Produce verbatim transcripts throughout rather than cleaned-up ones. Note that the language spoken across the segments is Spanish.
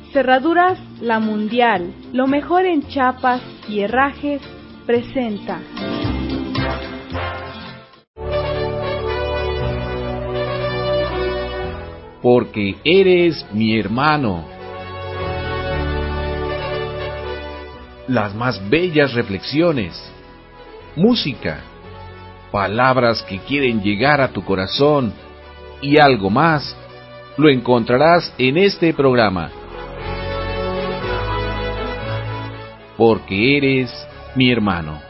Cerraduras La Mundial, lo mejor en chapas y herrajes, presenta. Porque eres mi hermano. Las más bellas reflexiones, música, palabras que quieren llegar a tu corazón y algo más, lo encontrarás en este programa. Porque eres mi hermano.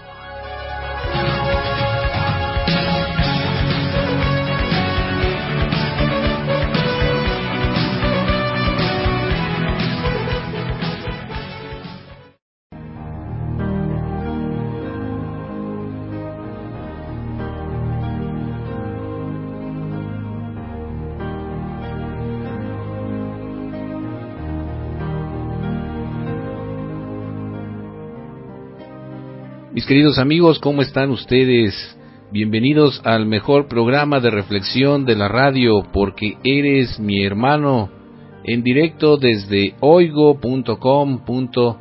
Mis queridos amigos, ¿cómo están ustedes? Bienvenidos al mejor programa de reflexión de la radio, Porque eres mi hermano, en directo desde oigo punto com punto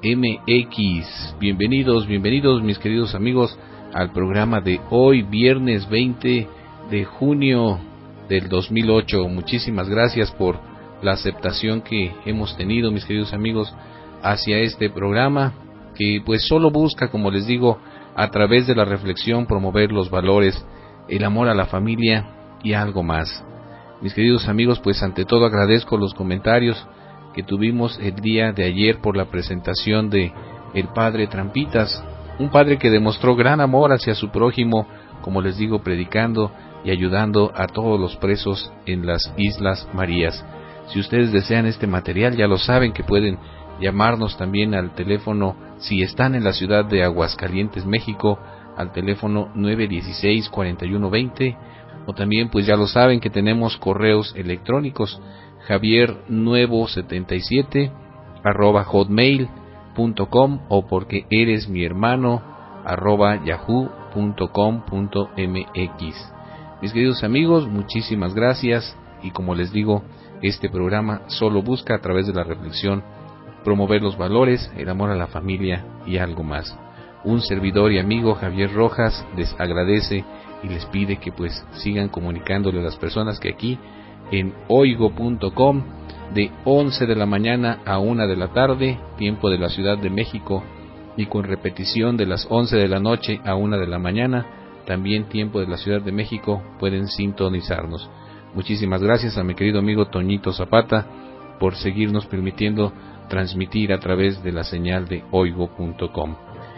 m x. Bienvenidos, bienvenidos mis queridos amigos al programa de hoy, viernes veinte de junio del dos mil ocho. Muchísimas gracias por la aceptación que hemos tenido, mis queridos amigos, hacia este programa, que pues solo busca, como les digo, a través de la reflexión promover los valores, el amor a la familia y algo más. Mis queridos amigos, pues ante todo agradezco los comentarios que tuvimos el día de ayer por la presentación de el padre Trampitas, un padre que demostró gran amor hacia su prójimo, como les digo, predicando y ayudando a todos los presos en las Islas Marías. Si ustedes desean este material, ya lo saben que pueden llamarnos también al teléfono, si están en la ciudad de Aguascalientes, México, al teléfono nueve uno seis, cuatro uno dos cero, o también pues ya lo saben que tenemos correos electrónicos, javier nuevo setenta y siete arroba hotmail punto com o porque eres mi hermano arroba yahoo punto com punto m x. Mis queridos amigos, muchísimas gracias, y como les digo, este programa solo busca a través de la reflexión promover los valores, el amor a la familia y algo más. Un servidor y amigo, Javier Rojas, les agradece y les pide que pues sigan comunicándole a las personas que aquí en oigo punto com de once de la mañana a una de la tarde, tiempo de la Ciudad de México, y con repetición de las once de la noche a una de la mañana, también tiempo de la Ciudad de México, pueden sintonizarnos. Muchísimas gracias a mi querido amigo Toñito Zapata por seguirnos permitiendo transmitir a través de la señal de oigo punto com.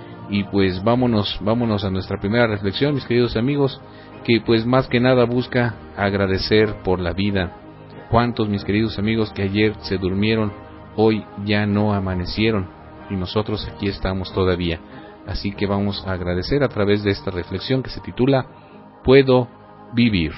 Y pues vámonos, vámonos a nuestra primera reflexión, mis queridos amigos, que pues más que nada busca agradecer por la vida. Cuántos, mis queridos amigos, que ayer se durmieron, hoy ya no amanecieron, y nosotros aquí estamos todavía. Así que vamos a agradecer a través de esta reflexión que se titula Puedo vivir.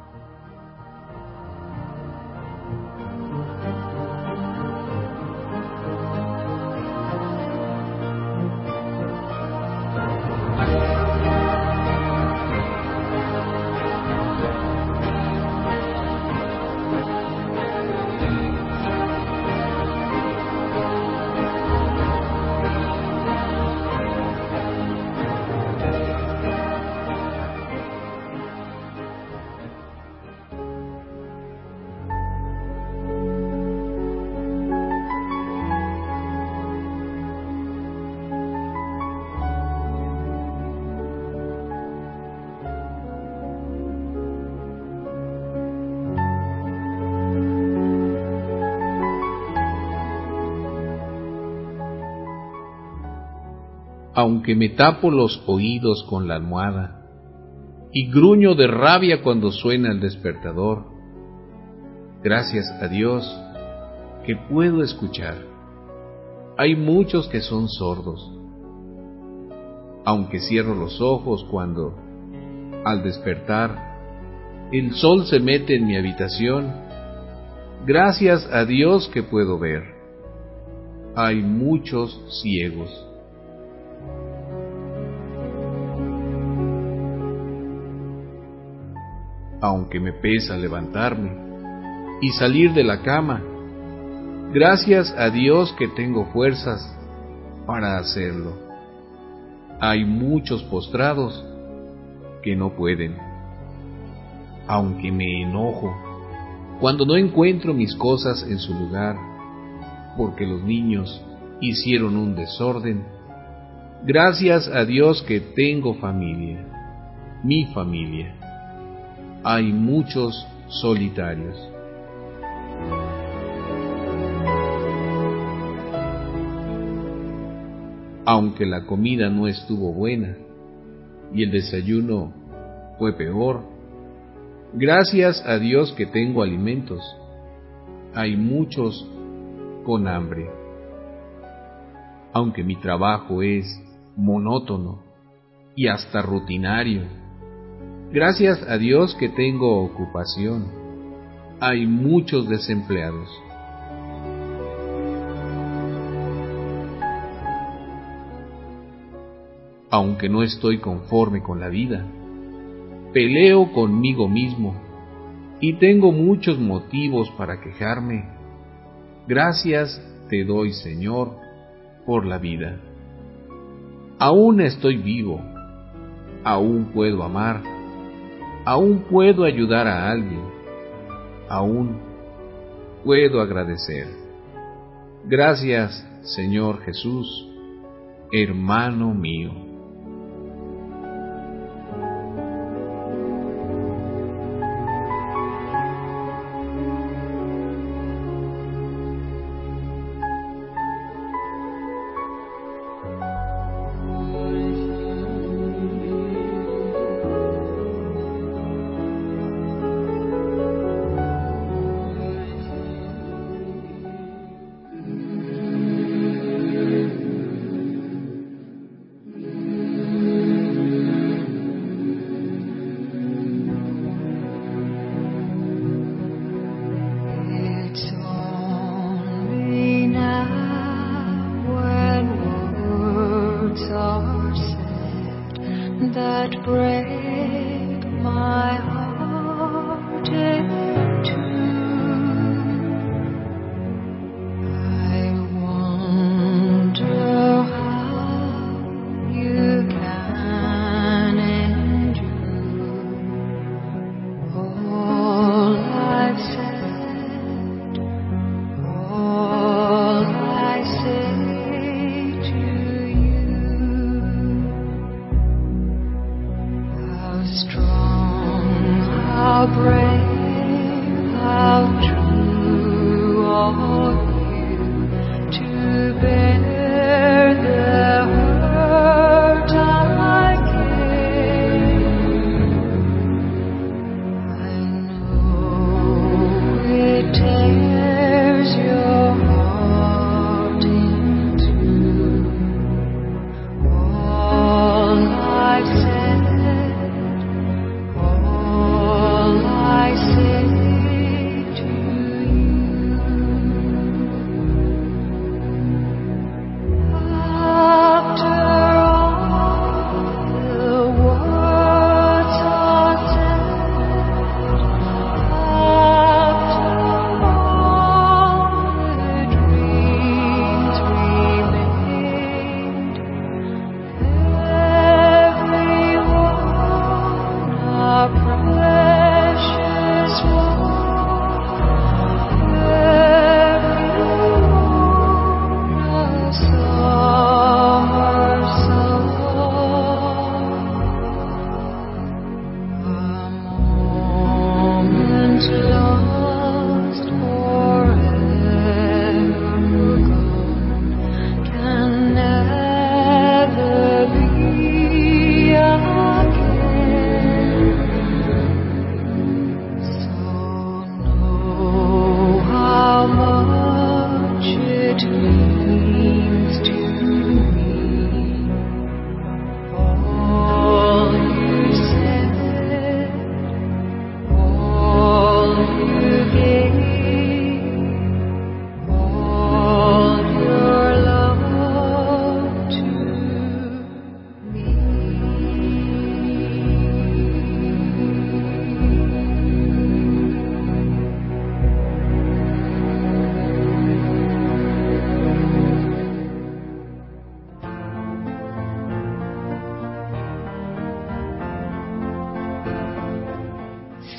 Aunque me tapo los oídos con la almohada y gruño de rabia cuando suena el despertador, gracias a Dios que puedo escuchar. Hay muchos que son sordos. Aunque cierro los ojos cuando, al despertar, el sol se mete en mi habitación, gracias a Dios que puedo ver. Hay muchos ciegos. Aunque me pesa levantarme y salir de la cama, Gracias a Dios que tengo fuerzas para hacerlo. Hay muchos postrados que no pueden. Aunque me enojo cuando no encuentro mis cosas en su lugar, porque los niños hicieron un desorden, gracias a Dios que tengo familia, mi familia. Hay muchos solitarios. Aunque la comida no estuvo buena y el desayuno fue peor, gracias a Dios que tengo alimentos. Hay muchos con hambre. Aunque mi trabajo es monótono y hasta rutinario, gracias a Dios que tengo ocupación. Hay muchos desempleados. Aunque no estoy conforme con la vida, peleo conmigo mismo y tengo muchos motivos para quejarme. Gracias te doy, Señor, por la vida. Aún estoy vivo, aún puedo amar, aún puedo ayudar a alguien, aún puedo agradecer. Gracias, Señor Jesús, hermano mío.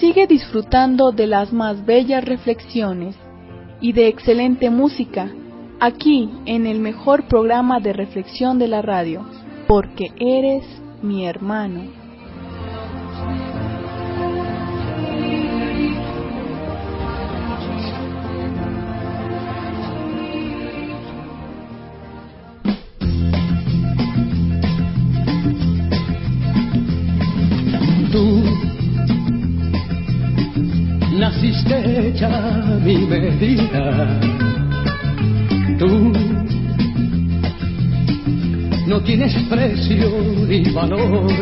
Sigue disfrutando de las más bellas reflexiones y de excelente música aquí en el mejor programa de reflexión de la radio, porque eres mi hermano. Tú naciste hecha a mi medida. Tú no tienes precio ni valor.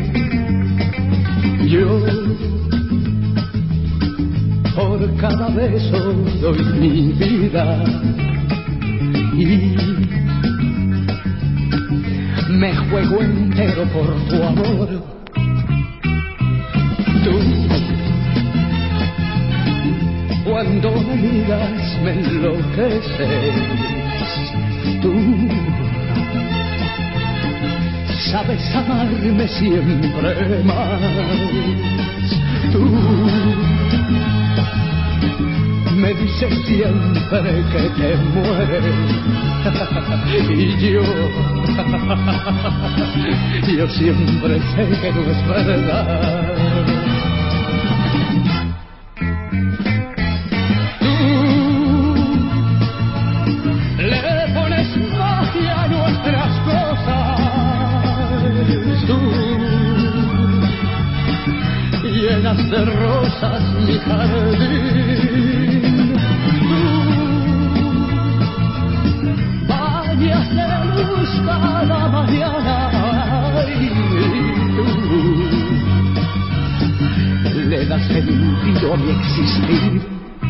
Yo por cada beso doy mi vida y me juego entero por tu amor. Tú, cuando me miras me enloqueces. Tú sabes amarme siempre más. Tú me dices siempre que te mueres. Y yo, yo siempre sé que no es verdad. Llenas de rosas mi jardín. Tú bañas de luz cada mañana y tú le das sentido a mi existir.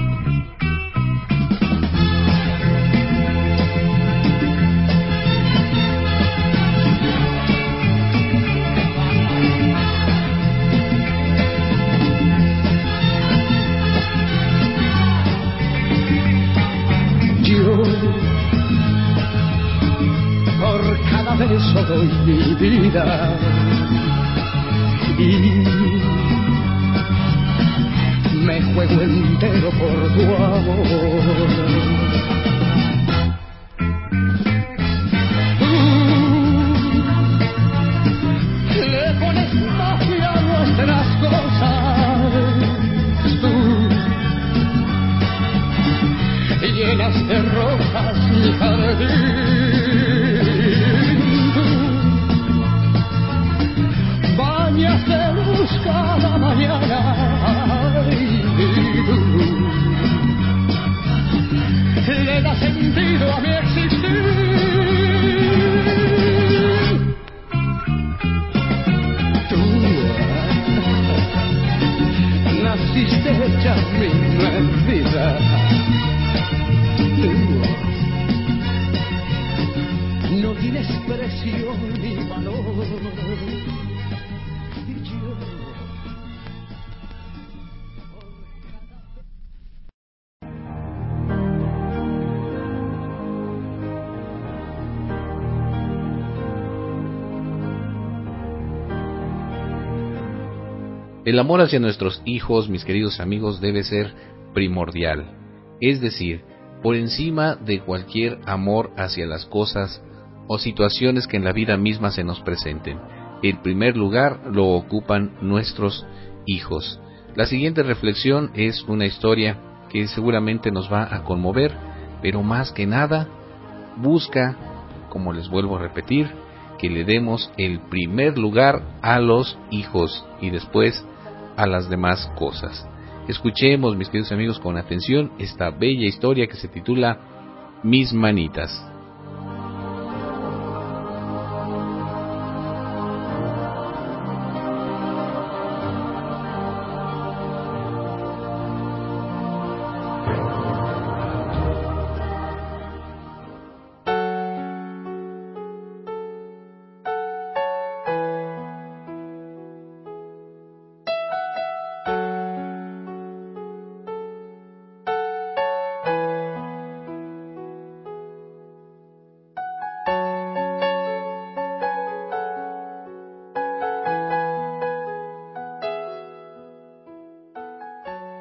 Eso doy mi vida y me juego entero por tu amor. Tú le pones magia a nuestras cosas. Tú llenas de rosas mi jardín. De luz cada mañana y tú le das sentido a mi existir. Tú naciste hecha mi vida. Tú no tienes precio ni valor. El amor hacia nuestros hijos, mis queridos amigos, debe ser primordial, es decir, por encima de cualquier amor hacia las cosas o situaciones que en la vida misma se nos presenten. El primer lugar lo ocupan nuestros hijos. La siguiente reflexión es una historia que seguramente nos va a conmover, pero más que nada busca, como les vuelvo a repetir, que le demos el primer lugar a los hijos y después a las demás cosas. Escuchemos, mis queridos amigos, con atención esta bella historia que se titula Mis manitas.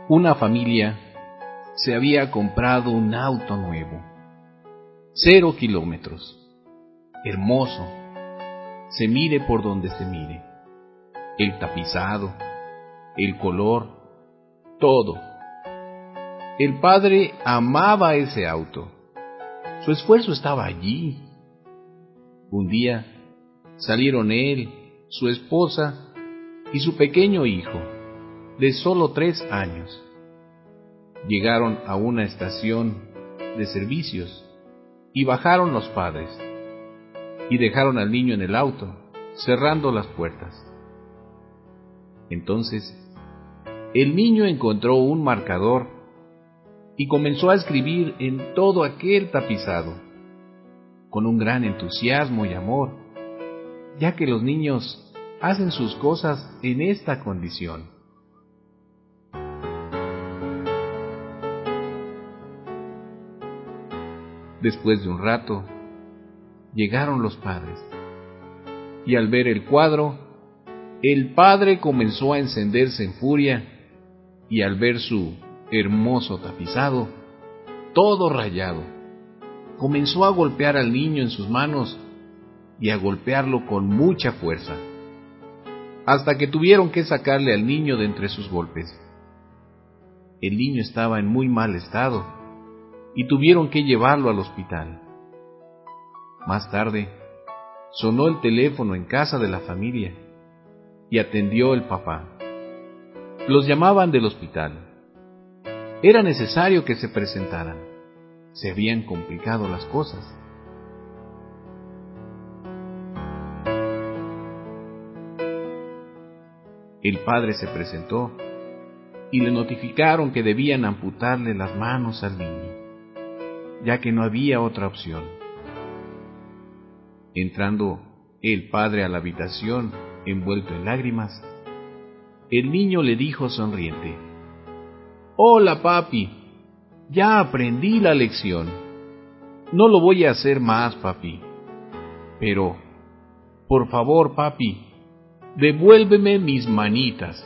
una familia se había comprado un auto nuevo, cero kilómetros, hermoso, se mire por donde se mire, el tapizado, el color, todo. El padre amaba ese auto, su esfuerzo estaba allí. Un día salieron él, su esposa y su pequeño hijo, de solo tres años. Llegaron a una estación de servicios y bajaron los padres y dejaron al niño en el auto, cerrando las puertas. Entonces, el niño encontró un marcador y comenzó a escribir en todo aquel tapizado, con un gran entusiasmo y amor, ya que los niños hacen sus cosas en esta condición. Después de un rato, llegaron los padres, y al ver el cuadro, el padre comenzó a encenderse en furia, y al ver su hermoso tapizado, todo rayado, comenzó a golpear al niño en sus manos y a golpearlo con mucha fuerza, hasta que tuvieron que sacarle al niño de entre sus golpes. El niño estaba en muy mal estado y tuvieron que llevarlo al hospital. Más tarde, sonó el teléfono en casa de la familia y atendió el papá. Los llamaban del hospital. Era necesario que se presentaran. Se habían complicado las cosas. El padre se presentó y le notificaron que debían amputarle las manos al niño, ya que no había otra opción. Entrando el padre a la habitación, envuelto en lágrimas, el niño le dijo sonriente: «Hola, papi, ya aprendí la lección. No lo voy a hacer más, papi. Pero, por favor, papi, devuélveme mis manitas».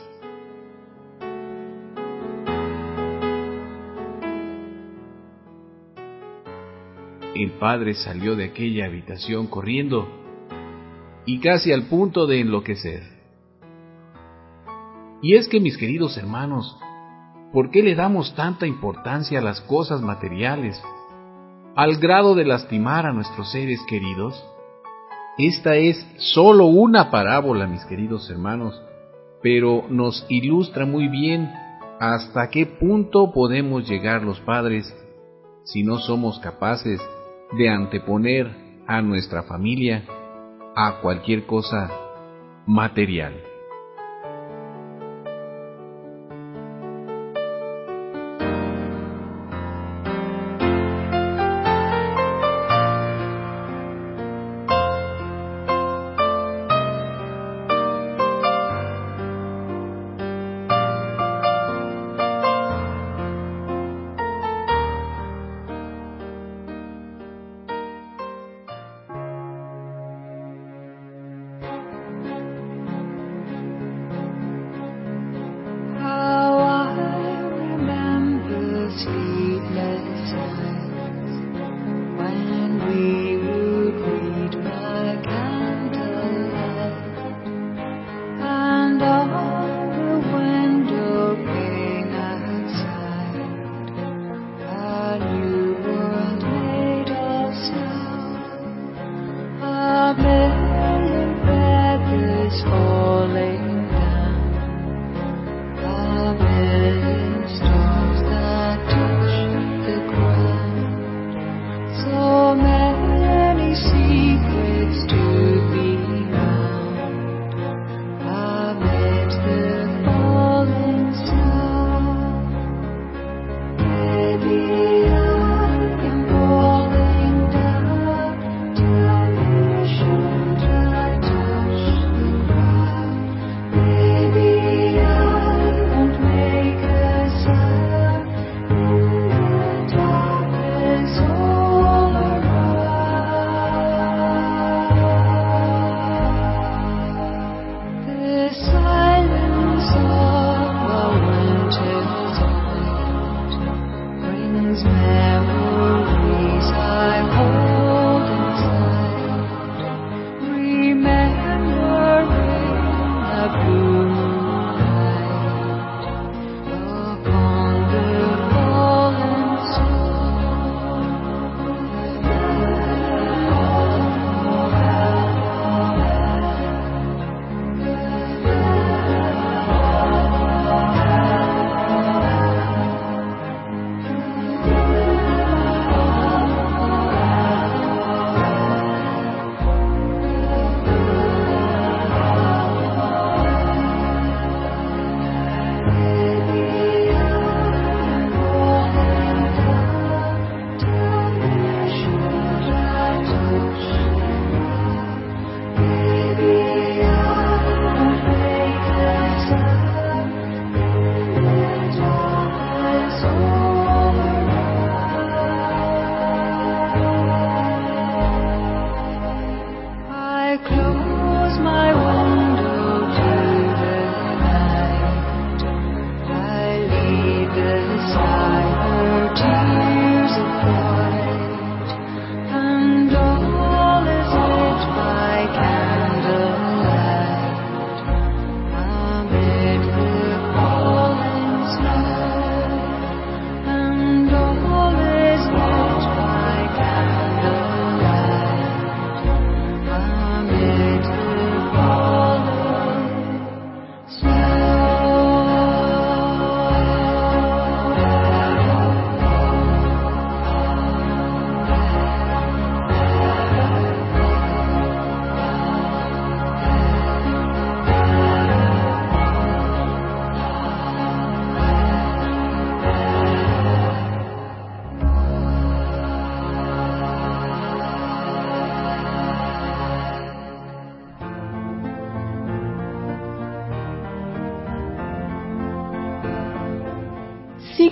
El padre salió de aquella habitación corriendo y casi al punto de enloquecer. Y es que, mis queridos hermanos, ¿por qué le damos tanta importancia a las cosas materiales, al grado de lastimar a nuestros seres queridos? Esta es solo una parábola, mis queridos hermanos, pero nos ilustra muy bien hasta qué punto podemos llegar los padres si no somos capaces de anteponer a nuestra familia a cualquier cosa material.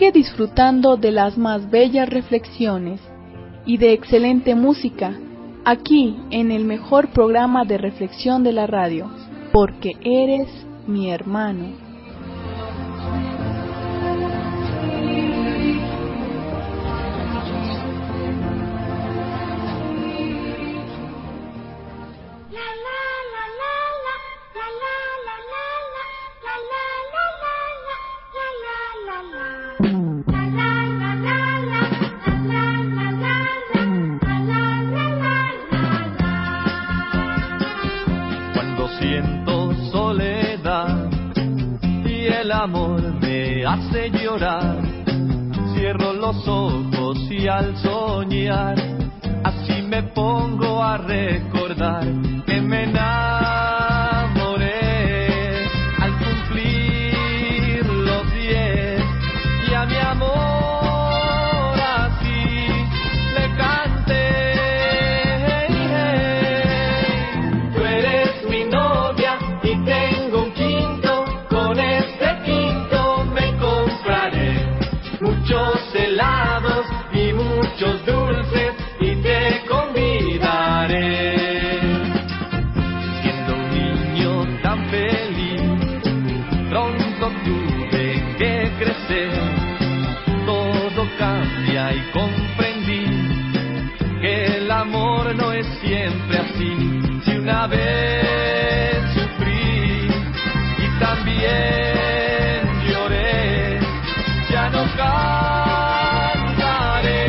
Sigue disfrutando de las más bellas reflexiones y de excelente música aquí en el mejor programa de reflexión de la radio, porque eres mi hermano. Siento soledad y el amor me hace llorar. Cierro los ojos y al soñar así me pongo a recordar que me enamoré al cumplir los diez y a mi amor así le canté. Muchos helados y muchos dulces y te convidaré. Siendo un niño tan feliz, pronto tuve que crecer. Todo cambia y comprendí que el amor no es siempre así. Si una vez sufrí y también lloré, ya no cantaré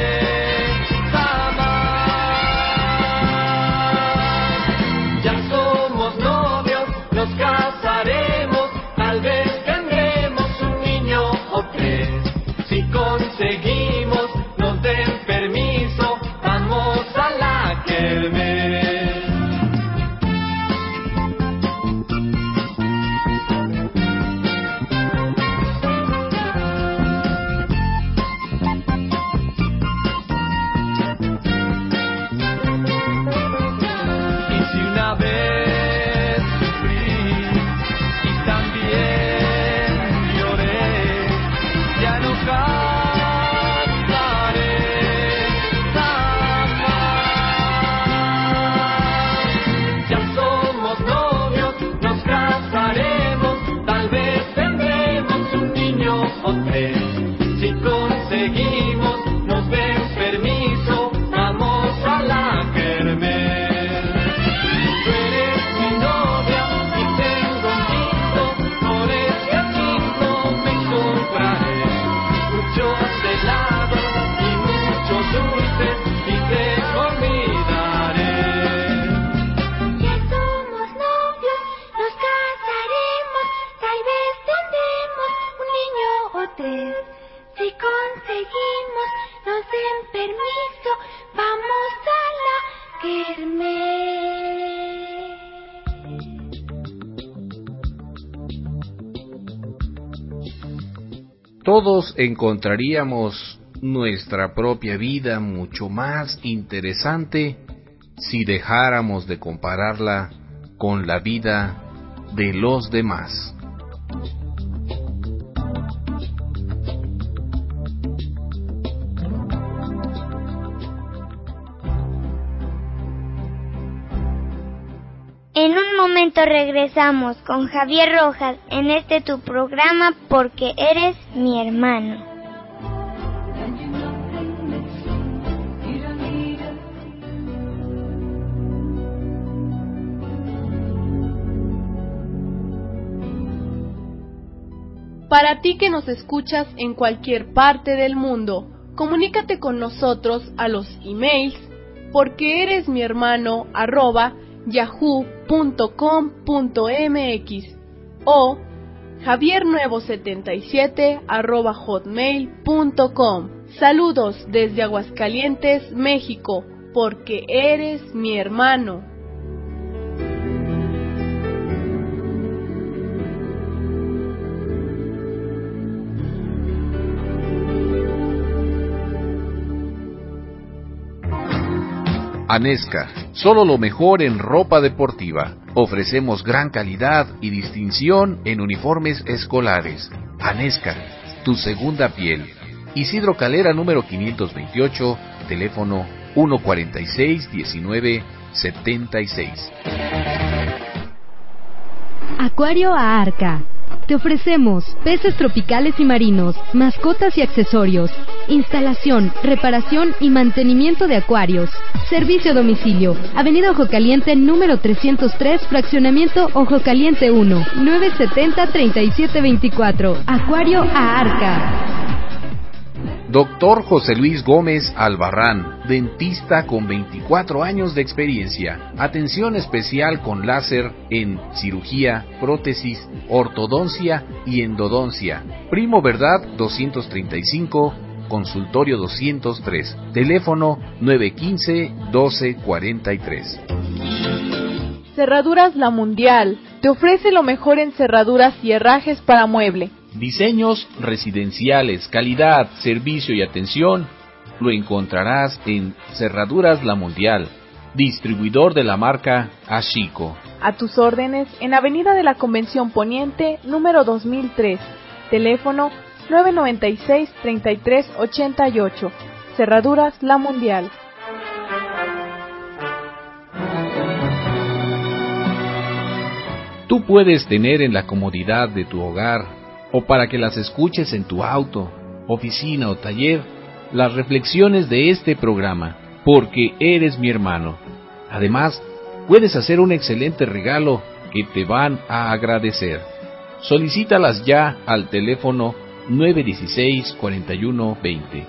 jamás. Ya somos novios, nos casaremos, tal vez tendremos un niño o tres. Si conseguimos, nos den permiso, vamos a la kermés. Si conseguimos, nos den permiso, vamos a la kermés. Tú eres mi novia y tengo un quinto, por ese quinto me compraré muchos helados y muchos dulces y te convidaré. Ya somos novios, nos casaremos, tal vez tendremos un niño o tres. Si conseguimos, nos den permiso, vamos a la kermés. Todos encontraríamos nuestra propia vida mucho más interesante si dejáramos de compararla con la vida de los demás. En un momento regresamos con Javier Rojas en este tu programa Porque eres mi hermano. Para ti que nos escuchas en cualquier parte del mundo, comunícate con nosotros a los emails porque eres mi hermano arroba yahoo punto com punto mx o javiernuevo setenta y siete arroba hotmail punto com. Saludos desde Aguascalientes, México, porque eres mi hermano. Anesca, solo lo mejor en ropa deportiva. Ofrecemos gran calidad y distinción en uniformes escolares. Anesca, tu segunda piel. Isidro Calera, número quinientos veintiocho, teléfono uno cuarenta y seis, diecinueve setenta y seis. Acuario Aarca. Te ofrecemos peces tropicales y marinos, mascotas y accesorios, instalación, reparación y mantenimiento de acuarios. Servicio a domicilio. Avenida Ojo Caliente, número trescientos tres, Fraccionamiento Ojo Caliente uno, nueve setenta, treinta y siete veinticuatro. Acuario Aarca. Doctor José Luis Gómez Albarrán, dentista con veinticuatro años de experiencia. Atención especial con láser en cirugía, prótesis, ortodoncia y endodoncia. Primo Verdad doscientos treinta y cinco, consultorio doscientos tres, teléfono nueve uno cinco, doce cuarenta y tres. Cerraduras La Mundial te ofrece lo mejor en cerraduras y herrajes para mueble. Diseños residenciales, calidad, servicio y atención, lo encontrarás en Cerraduras La Mundial, distribuidor de la marca Ashiko. A tus órdenes en Avenida de la Convención Poniente, número dos mil tres, teléfono nueve noventa y seis, treinta y tres ochenta y ocho. Cerraduras La Mundial. Tú puedes tener en la comodidad de tu hogar, o para que las escuches en tu auto, oficina o taller, las reflexiones de este programa, porque eres mi hermano. Además, puedes hacer un excelente regalo que te van a agradecer. Solicítalas ya al teléfono nueve uno seis, cuarenta y uno veinte.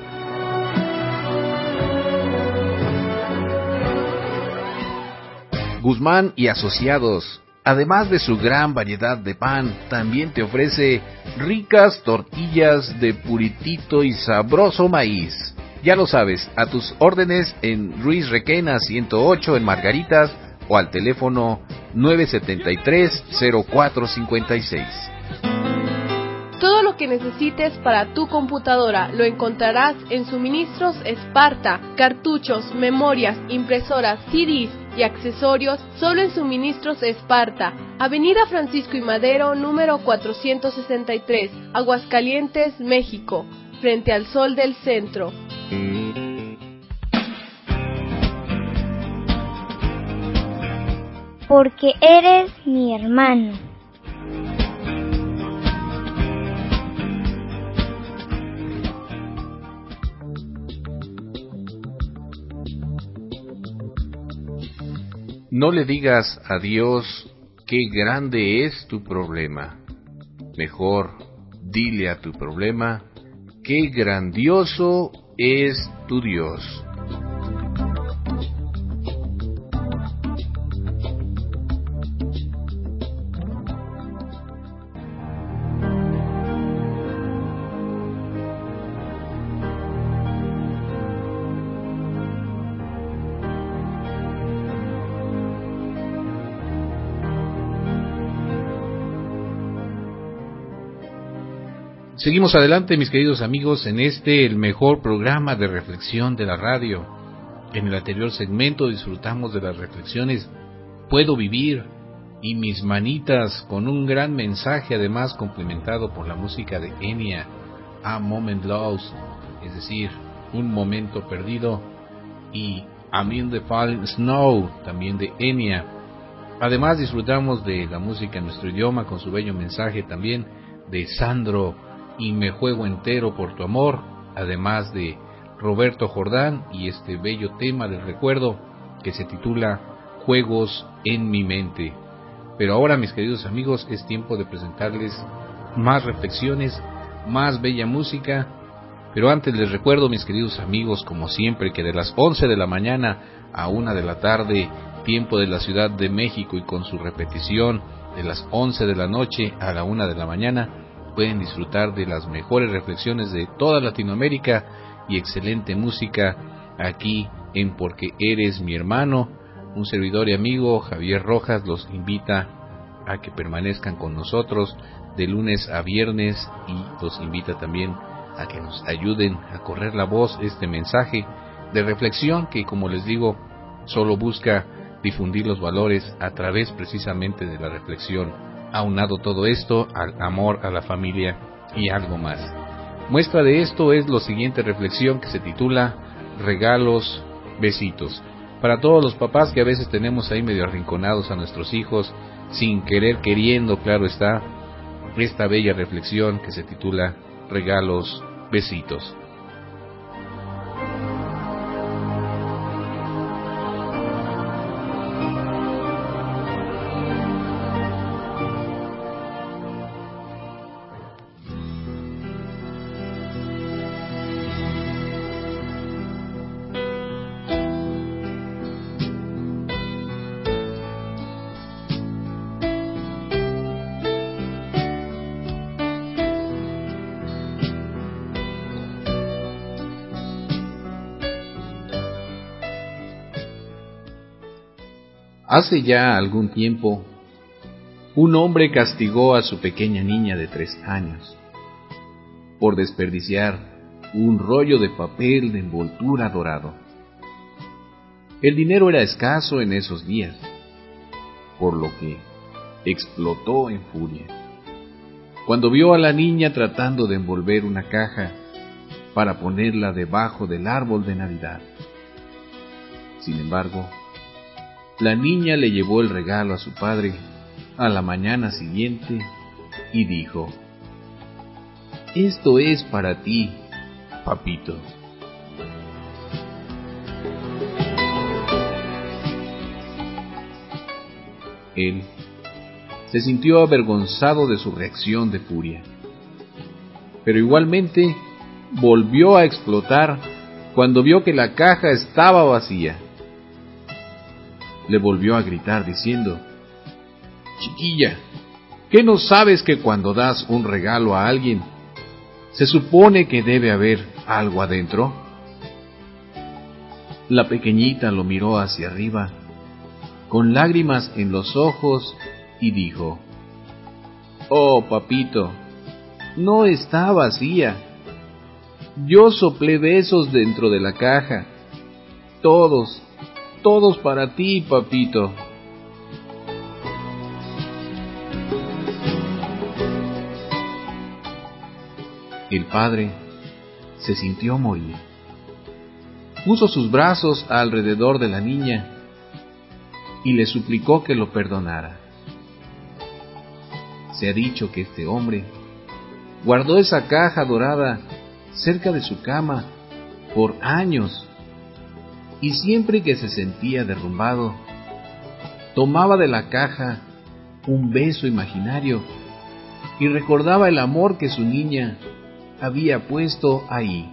Guzmán y Asociados, además de su gran variedad de pan, también te ofrece ricas tortillas de puritito y sabroso maíz. Ya lo sabes, a tus órdenes en Ruiz Requena ciento ocho en Margaritas o al teléfono nueve setenta y tres, cero cuatro cincuenta y seis. Todo lo que necesites para tu computadora lo encontrarás en Suministros Esparta, cartuchos, memorias, impresoras, C Ds y accesorios solo en Suministros Esparta. Avenida Francisco y Madero, número cuatrocientos sesenta y tres, Aguascalientes, México, frente al Sol del Centro. Porque eres mi hermano. No le digas a Dios qué grande es tu problema. Mejor, dile a tu problema qué grandioso es tu Dios. Seguimos adelante, mis queridos amigos, en este, el mejor programa de reflexión de la radio. En el anterior segmento disfrutamos de las reflexiones Puedo Vivir y Mis Manitas, con un gran mensaje, además complementado por la música de Enya, A Moment Lost, es decir, Un Momento Perdido, y Amid the Falling Snow, también de Enya. Además disfrutamos de la música en nuestro idioma, con su bello mensaje también de Sandro, y Me Juego Entero por Tu Amor, además de Roberto Jordán y este bello tema del recuerdo que se titula Juegos en mi mente. Pero ahora, mis queridos amigos, es tiempo de presentarles más reflexiones, más bella música. Pero antes les recuerdo, mis queridos amigos, como siempre, que de las once de la mañana a una de la tarde, tiempo de la Ciudad de México, y con su repetición de las once de la noche a la una de la mañana, pueden disfrutar de las mejores reflexiones de toda Latinoamérica y excelente música aquí en Porque Eres Mi Hermano. Un servidor y amigo, Javier Rojas, los invita a que permanezcan con nosotros de lunes a viernes, y los invita también a que nos ayuden a correr la voz, este mensaje de reflexión que, como les digo, solo busca difundir los valores a través precisamente de la reflexión, aunado todo esto al amor a la familia y algo más. Muestra de esto es la siguiente reflexión que se titula Regalos, besitos. Para todos los papás que a veces tenemos ahí medio arrinconados a nuestros hijos, sin querer, queriendo, claro está, esta bella reflexión que se titula Regalos, besitos. Hace ya algún tiempo, un hombre castigó a su pequeña niña de tres años por desperdiciar un rollo de papel de envoltura dorado. El dinero era escaso en esos días, por lo que explotó en furia cuando vio a la niña tratando de envolver una caja para ponerla debajo del árbol de Navidad. Sin embargo, la niña le llevó el regalo a su padre a la mañana siguiente y dijo: «Esto es para ti, papito». Él se sintió avergonzado de su reacción de furia, pero igualmente volvió a explotar cuando vio que la caja estaba vacía. Le volvió a gritar diciendo: «Chiquilla, ¿qué no sabes que cuando das un regalo a alguien, se supone que debe haber algo adentro?» La pequeñita lo miró hacia arriba, con lágrimas en los ojos, y dijo: «Oh, papito, no está vacía. Yo soplé besos dentro de la caja. Todos, todos para ti, papito». El padre se sintió morir. Puso sus brazos alrededor de la niña y le suplicó que lo perdonara. Se ha dicho que este hombre guardó esa caja dorada cerca de su cama por años, y siempre que se sentía derrumbado, tomaba de la caja un beso imaginario y recordaba el amor que su niña había puesto ahí.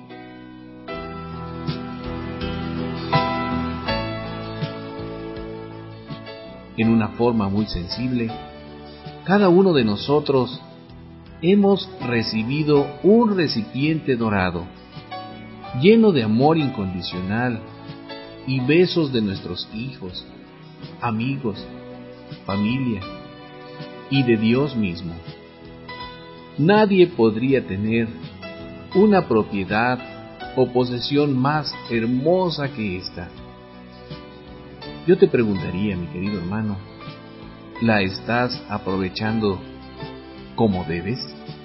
En una forma muy sensible, cada uno de nosotros hemos recibido un recipiente dorado, lleno de amor incondicional y besos de nuestros hijos, amigos, familia y de Dios mismo. Nadie podría tener una propiedad o posesión más hermosa que esta. Yo te preguntaría, mi querido hermano, ¿la estás aprovechando como debes?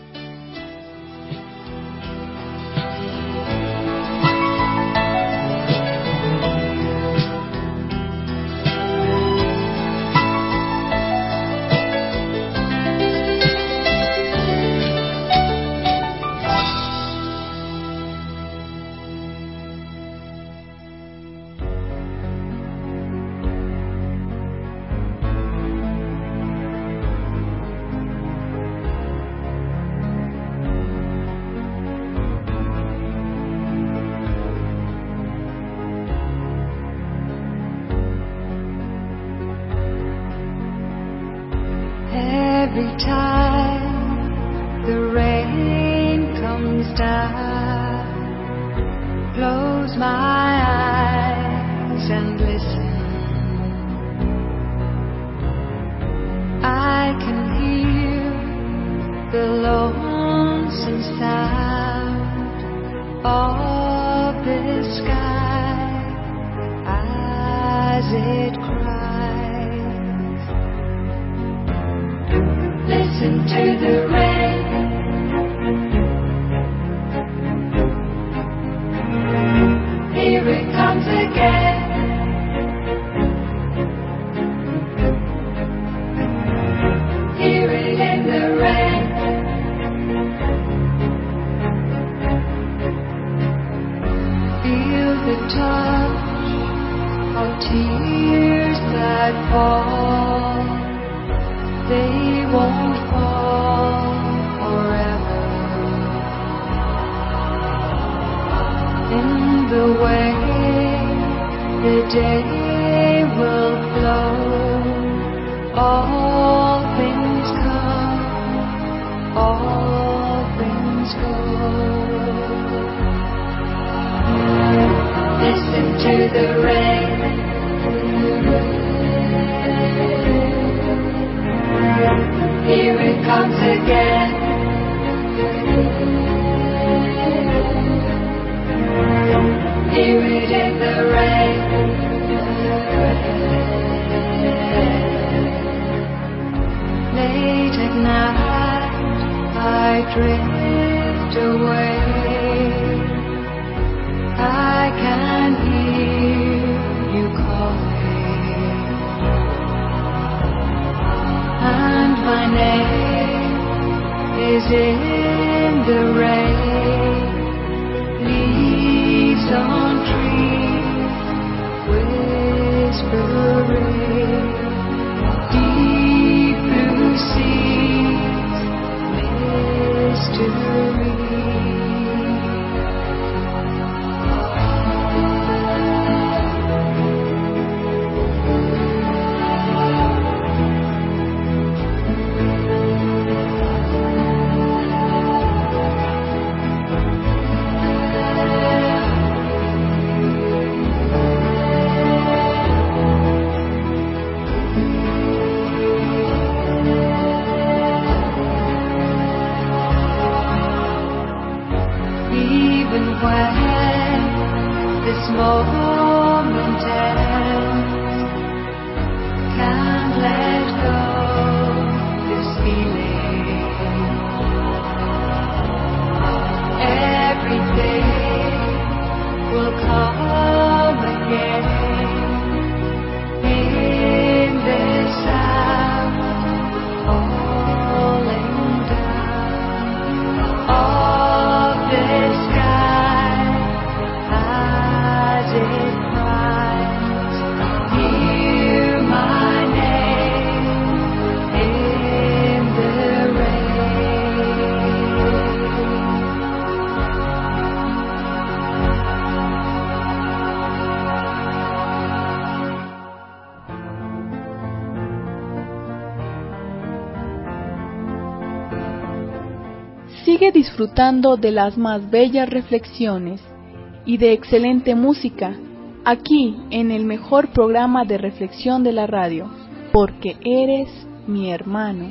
Every time the rain comes down, close my eyes and listen. I can hear the lonesome sound of the sky as it cries. Listen comes again. Hear it in the rain. Feel the touch of tears that fall. They won't fall forever. In the way the day will flow, all things come, all things go. Listen to the rain. Here it comes again. Hear it in the rain. Late at night I drift away. I can hear you calling, and my name is in the rain. Leaves on trees whispering, deep blue seas, mystery. Even when this moment ends, can't let go this feeling. Everything will come again in this sound falling down. Of the sky as it cries, hear my name in the Sigue disfrutando de las más bellas reflexiones y de excelente música aquí en el mejor programa de reflexión de la radio, porque eres mi hermano.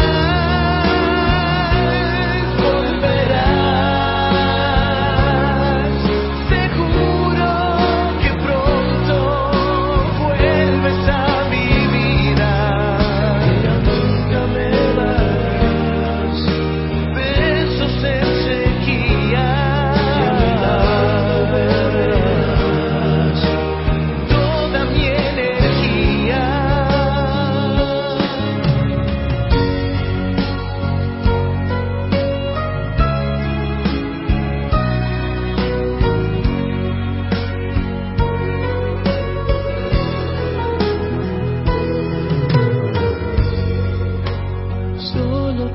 Volverás, volverás.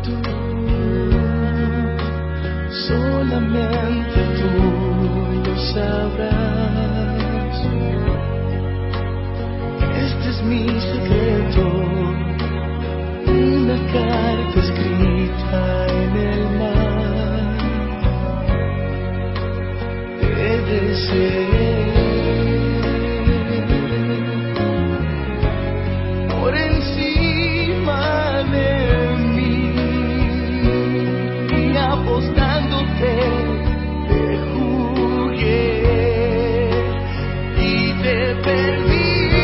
tú, solamente tú lo sabrás. Este es mi secreto, una carta escrita en el mar. Te deseo por encima de mí y apostándote te jugué y te perdí.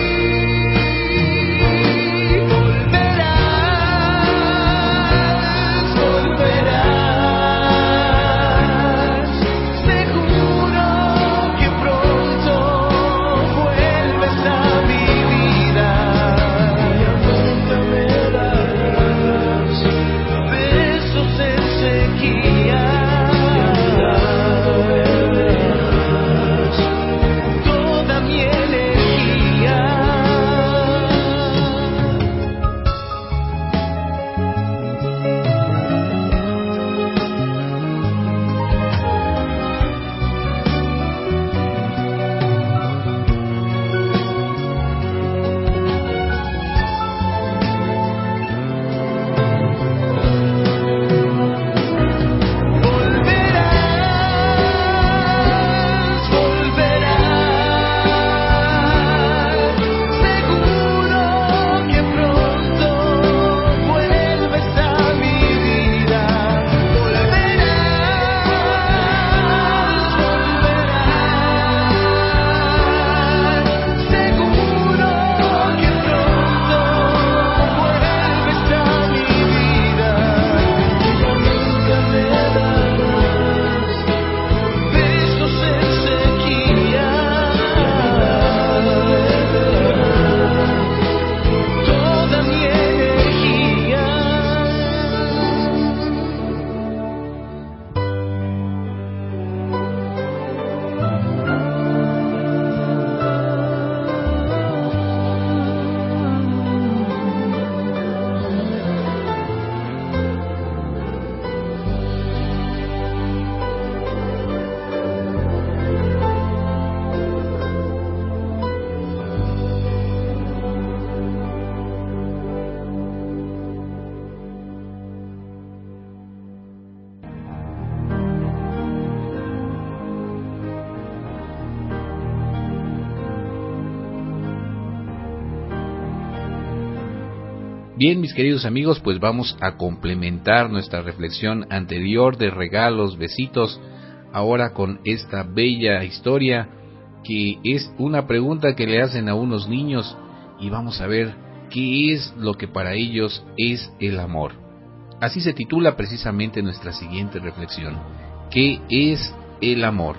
Bien, mis queridos amigos, pues vamos a complementar nuestra reflexión anterior de regalos, besitos, ahora con esta bella historia que es una pregunta que le hacen a unos niños y vamos a ver qué es lo que para ellos es el amor. Así se titula precisamente nuestra siguiente reflexión. ¿Qué es el amor?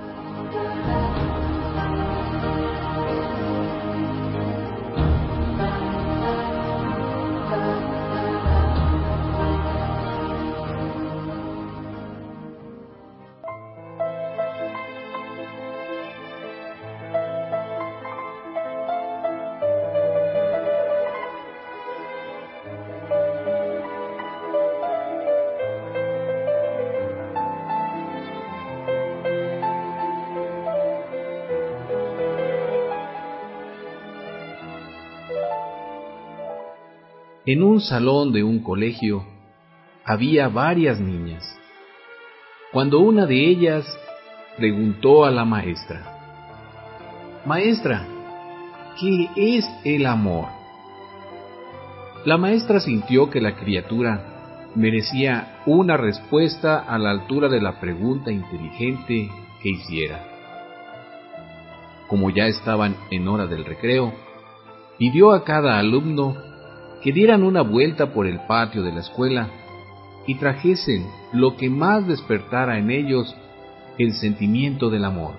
En un salón de un colegio había varias niñas. Cuando una de ellas preguntó a la maestra: «Maestra, ¿qué es el amor?». La maestra sintió que la criatura merecía una respuesta a la altura de la pregunta inteligente que hiciera. Como ya estaban en hora del recreo, pidió a cada alumno que dieran una vuelta por el patio de la escuela y trajesen lo que más despertara en ellos el sentimiento del amor.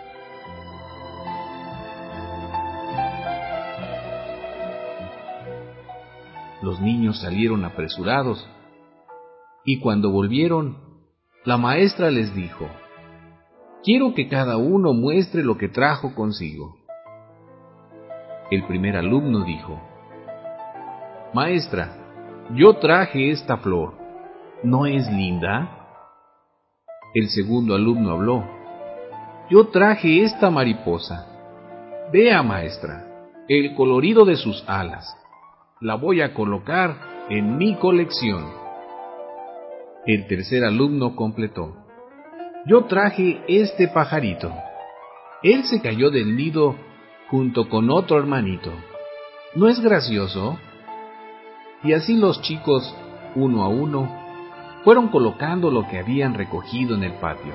Los niños salieron apresurados y cuando volvieron, la maestra les dijo: «Quiero que cada uno muestre lo que trajo consigo». El primer alumno dijo: «Maestra, yo traje esta flor». ¿no es linda? El segundo alumno habló. Yo traje esta mariposa. Vea, maestra, el colorido de sus alas. La voy a colocar en mi colección. El tercer alumno completó. Yo traje este pajarito. Él se cayó del nido junto con otro hermanito. ¿No es gracioso? Y así los chicos, uno a uno, fueron colocando lo que habían recogido en el patio.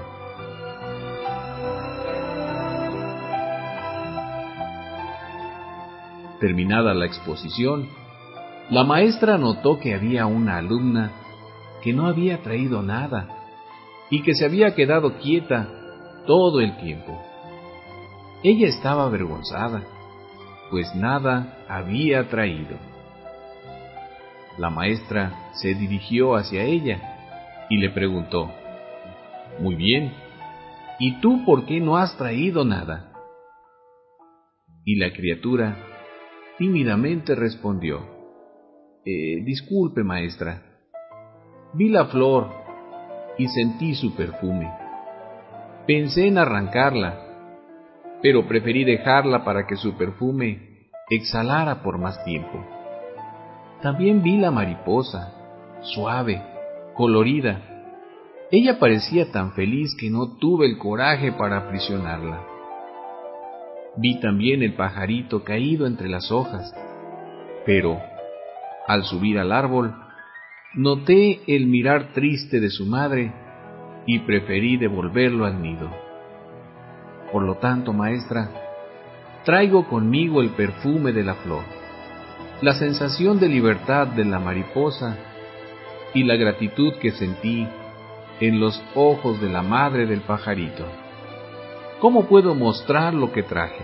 Terminada la exposición, la maestra notó que había una alumna que no había traído nada y que se había quedado quieta todo el tiempo. Ella estaba avergonzada, pues nada había traído. La maestra se dirigió hacia ella y le preguntó, «Muy bien, ¿y tú por qué no has traído nada?» Y la criatura tímidamente respondió, eh, «Disculpe, maestra, vi la flor y sentí su perfume. Pensé en arrancarla, pero preferí dejarla para que su perfume exhalara por más tiempo. También vi la mariposa, suave, colorida. Ella parecía tan feliz que no tuve el coraje para aprisionarla. Vi también el pajarito caído entre las hojas, pero al subir al árbol, noté el mirar triste de su madre y preferí devolverlo al nido. Por lo tanto, maestra, traigo conmigo el perfume de la flor, la sensación de libertad de la mariposa y la gratitud que sentí en los ojos de la madre del pajarito. ¿Cómo puedo mostrar lo que traje?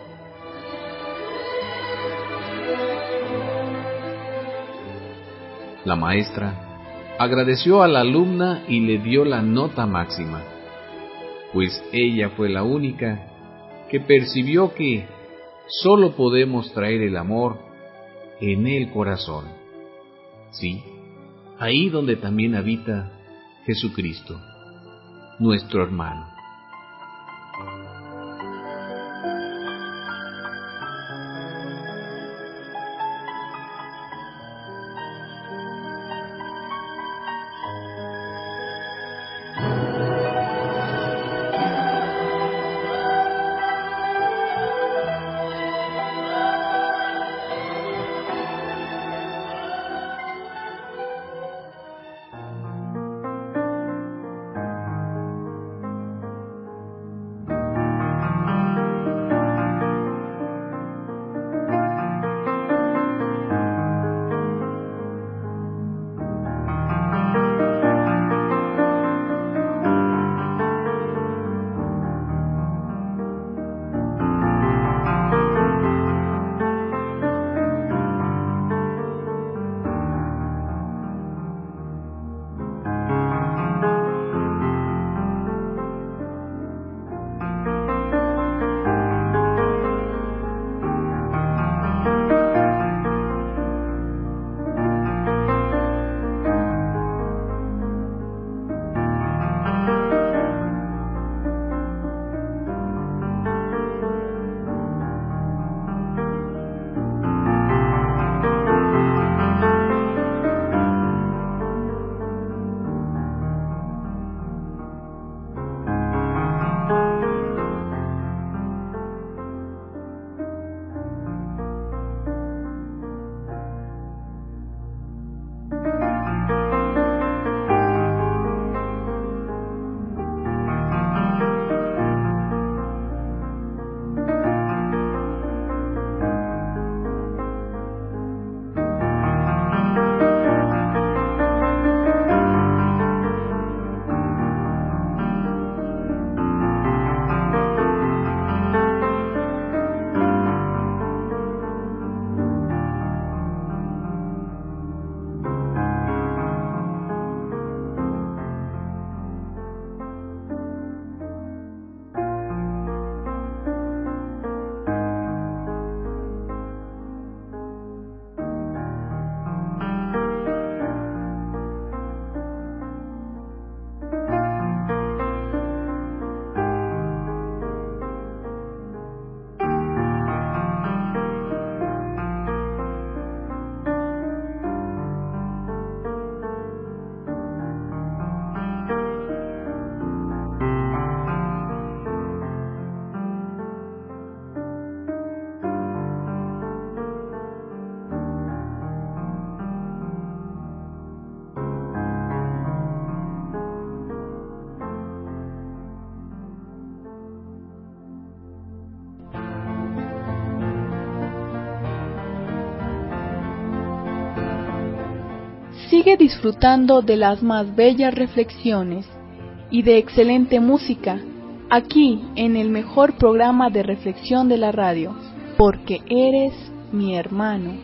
La maestra agradeció a la alumna y le dio la nota máxima, pues ella fue la única que percibió que solo podemos traer el amor en el corazón. Sí, ahí donde también habita Jesucristo, nuestro hermano. Sigue disfrutando de las más bellas reflexiones y de excelente música aquí en el mejor programa de reflexión de la radio, porque eres mi hermano.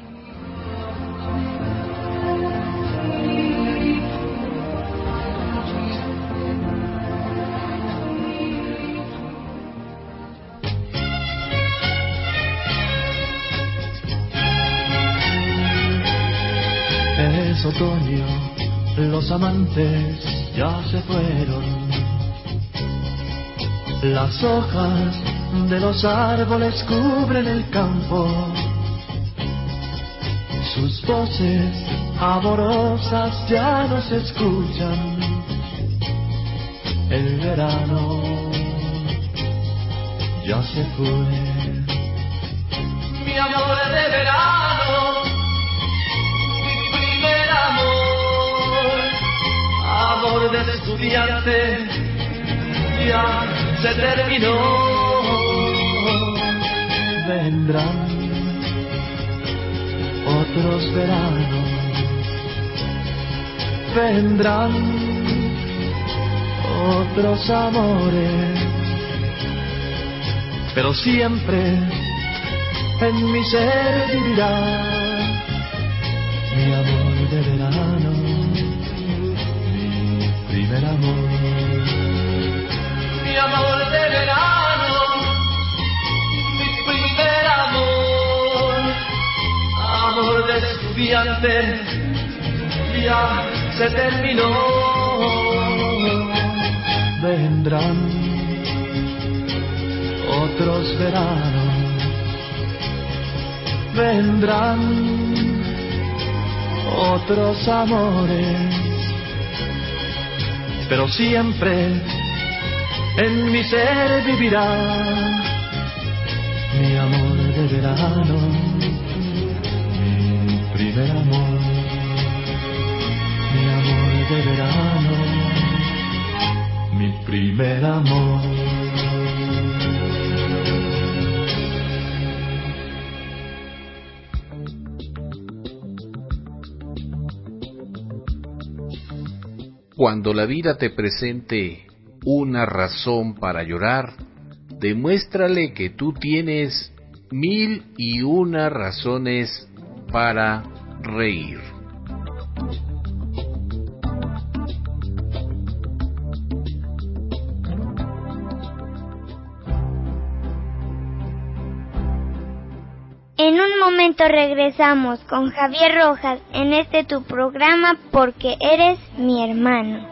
Es otoño, los amantes ya se fueron. Las hojas de los árboles cubren el campo. Sus voces amorosas ya no se escuchan. El verano ya se fue. Mi amor de verano, amor de estudiante, ya se terminó. Vendrán otros veranos, vendrán otros amores, pero siempre en mi ser vivirá mi amor de verano, primer amor. Mi amor de verano, mi primer amor, amor de estudiante, ya se terminó. Vendrán otros veranos, vendrán otros amores, pero siempre en mi ser vivirá mi amor de verano, mi primer amor, mi amor de verano, mi primer amor. Cuando la vida te presente una razón para llorar, demuéstrale que tú tienes mil y una razones para reír. En un momento regresamos con Javier Rojas en este tu programa porque eres mi hermano.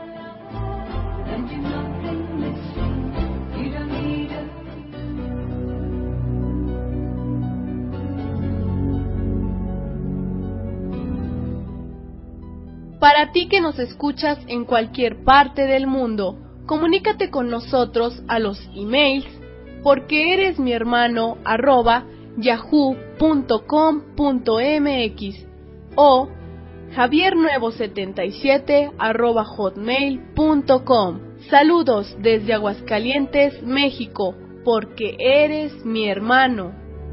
Para ti que nos escuchas en cualquier parte del mundo, comunícate con nosotros a los emails porque eres mi hermano arroba yahoo punto com punto mx o javiernuevo setenta y siete arroba hotmail punto com. Saludos desde Aguascalientes, México, porque eres mi hermano.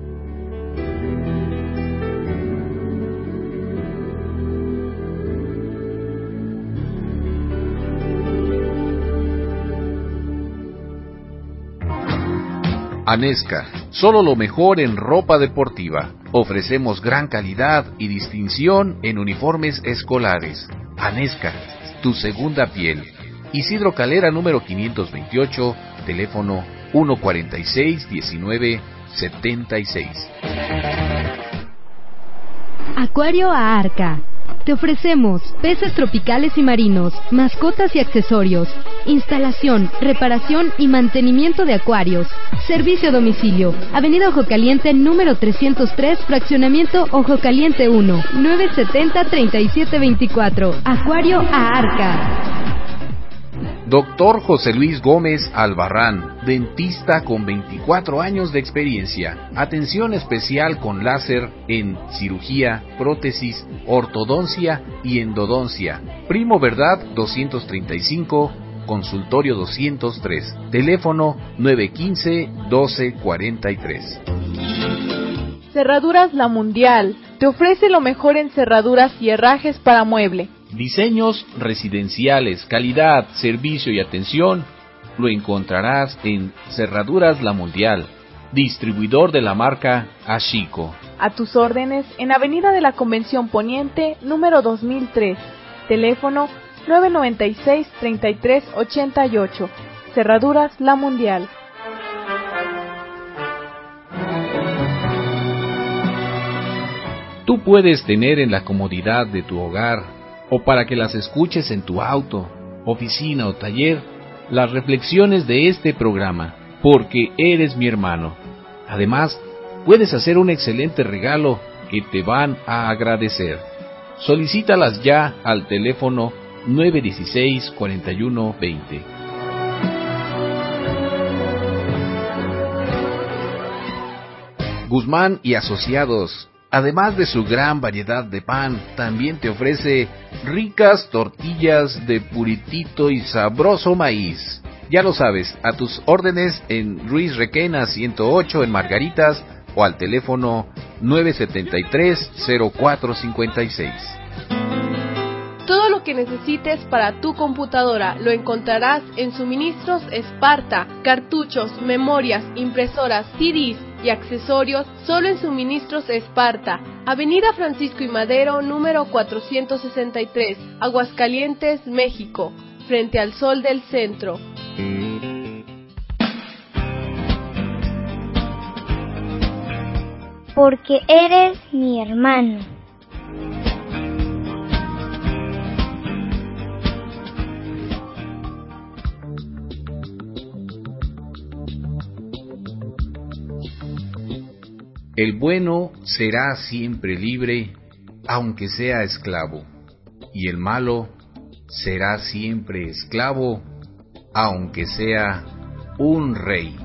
Anesca, solo lo mejor en ropa deportiva. Ofrecemos gran calidad y distinción en uniformes escolares. Anesca, tu segunda piel. Isidro Calera número quinientos veintiocho, teléfono uno cuarenta y seis, diecinueve, setenta y seis. Acuario Aarca. Te ofrecemos peces tropicales y marinos, mascotas y accesorios, instalación, reparación y mantenimiento de acuarios. Servicio a domicilio. Avenida Ojo Caliente número trescientos tres, fraccionamiento Ojo Caliente uno, nueve setenta, treinta y siete veinticuatro. Acuario Aarca. Doctor José Luis Gómez Albarrán, dentista con veinticuatro años de experiencia. Atención especial con láser en cirugía, prótesis, ortodoncia y endodoncia. Primo Verdad doscientos treinta y cinco, consultorio doscientos tres. Teléfono nueve uno cinco, doce cuarenta y tres. Cerraduras La Mundial te ofrece lo mejor en cerraduras y herrajes para mueble. Diseños residenciales, calidad, servicio y atención lo encontrarás en Cerraduras La Mundial, distribuidor de la marca Ashiko. A tus órdenes en Avenida de la Convención Poniente, número dos mil tres, teléfono nueve nueve seis, treinta y tres ochenta y ocho, Cerraduras La Mundial. Tú puedes tener en la comodidad de tu hogar o para que las escuches en tu auto, oficina o taller, las reflexiones de este programa, porque eres mi hermano. Además, puedes hacer un excelente regalo que te van a agradecer. Solicítalas ya al teléfono nueve uno seis, cuarenta y uno veinte. Guzmán y Asociados, además de su gran variedad de pan, también te ofrece ricas tortillas de puritito y sabroso maíz. Ya lo sabes, a tus órdenes en Ruiz Requena ciento ocho en Margaritas o al teléfono nueve siete tres, cero cuatro cinco seis. Todo lo que necesites para tu computadora lo encontrarás en Suministros Esparta, cartuchos, memorias, impresoras, C Ds y accesorios solo en Suministros Esparta, Avenida Francisco y Madero, número cuatrocientos sesenta y tres, Aguascalientes, México, frente al Sol del Centro. Porque eres mi hermano. El bueno será siempre libre, aunque sea esclavo, y el malo será siempre esclavo, aunque sea un rey.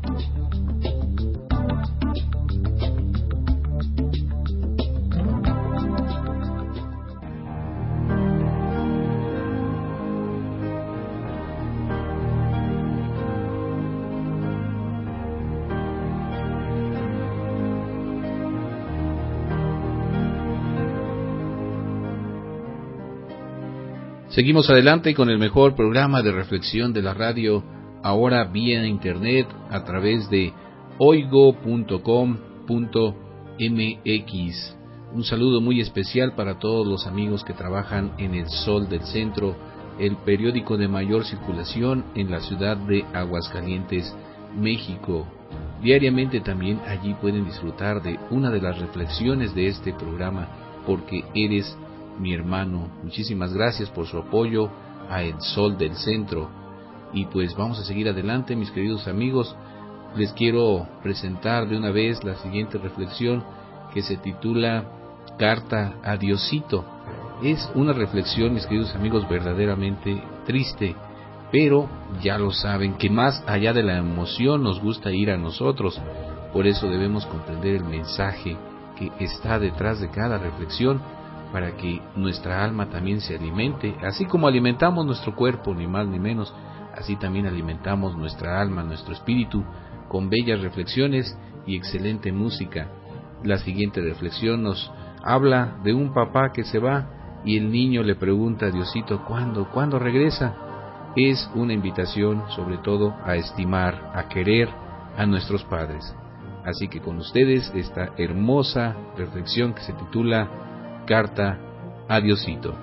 Seguimos adelante con el mejor programa de reflexión de la radio, ahora vía internet a través de oigo punto com punto m x. Un saludo muy especial para todos los amigos que trabajan en El Sol del Centro, el periódico de mayor circulación en la ciudad de Aguascalientes, México. Diariamente también allí pueden disfrutar de una de las reflexiones de este programa, porque eres mi hermano. Muchísimas gracias por su apoyo a El Sol del Centro. Y pues vamos a seguir adelante, mis queridos amigos. Les quiero presentar de una vez la siguiente reflexión, que se titula Carta a Diosito. Es una reflexión, mis queridos amigos, verdaderamente triste, pero ya lo saben que más allá de la emoción nos gusta ir a nosotros. Por eso debemos comprender el mensaje que está detrás de cada reflexión, para que nuestra alma también se alimente, así como alimentamos nuestro cuerpo, ni más ni menos, así también alimentamos nuestra alma, nuestro espíritu, con bellas reflexiones y excelente música. La siguiente reflexión nos habla de un papá que se va y el niño le pregunta a Diosito, ¿cuándo? ¿Cuándo regresa? Es una invitación sobre todo a estimar, a querer a nuestros padres. Así que con ustedes esta hermosa reflexión que se titula Carta a Diosito.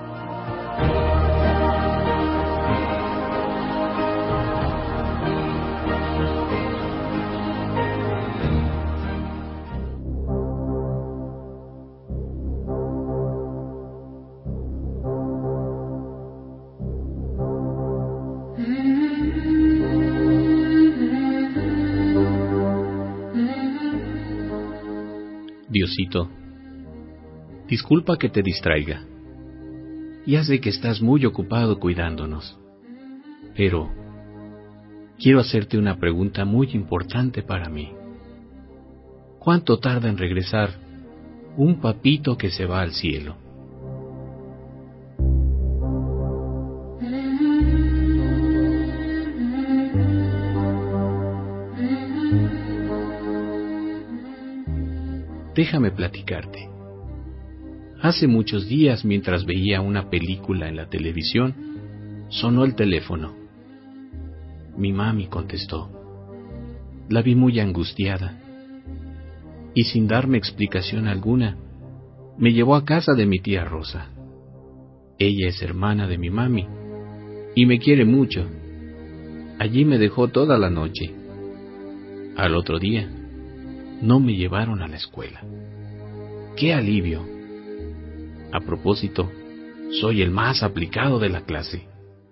Diosito, disculpa que te distraiga. Ya sé que estás muy ocupado cuidándonos, pero quiero hacerte una pregunta muy importante para mí. ¿Cuánto tarda en regresar un papito que se va al cielo? Déjame platicarte. Hace muchos días, mientras veía una película en la televisión, sonó el teléfono. Mi mami contestó. La vi muy angustiada y sin darme explicación alguna, me llevó a casa de mi tía Rosa. Ella es hermana de mi mami y me quiere mucho. Allí me dejó toda la noche. Al otro día, no me llevaron a la escuela. ¡Qué alivio! A propósito, soy el más aplicado de la clase.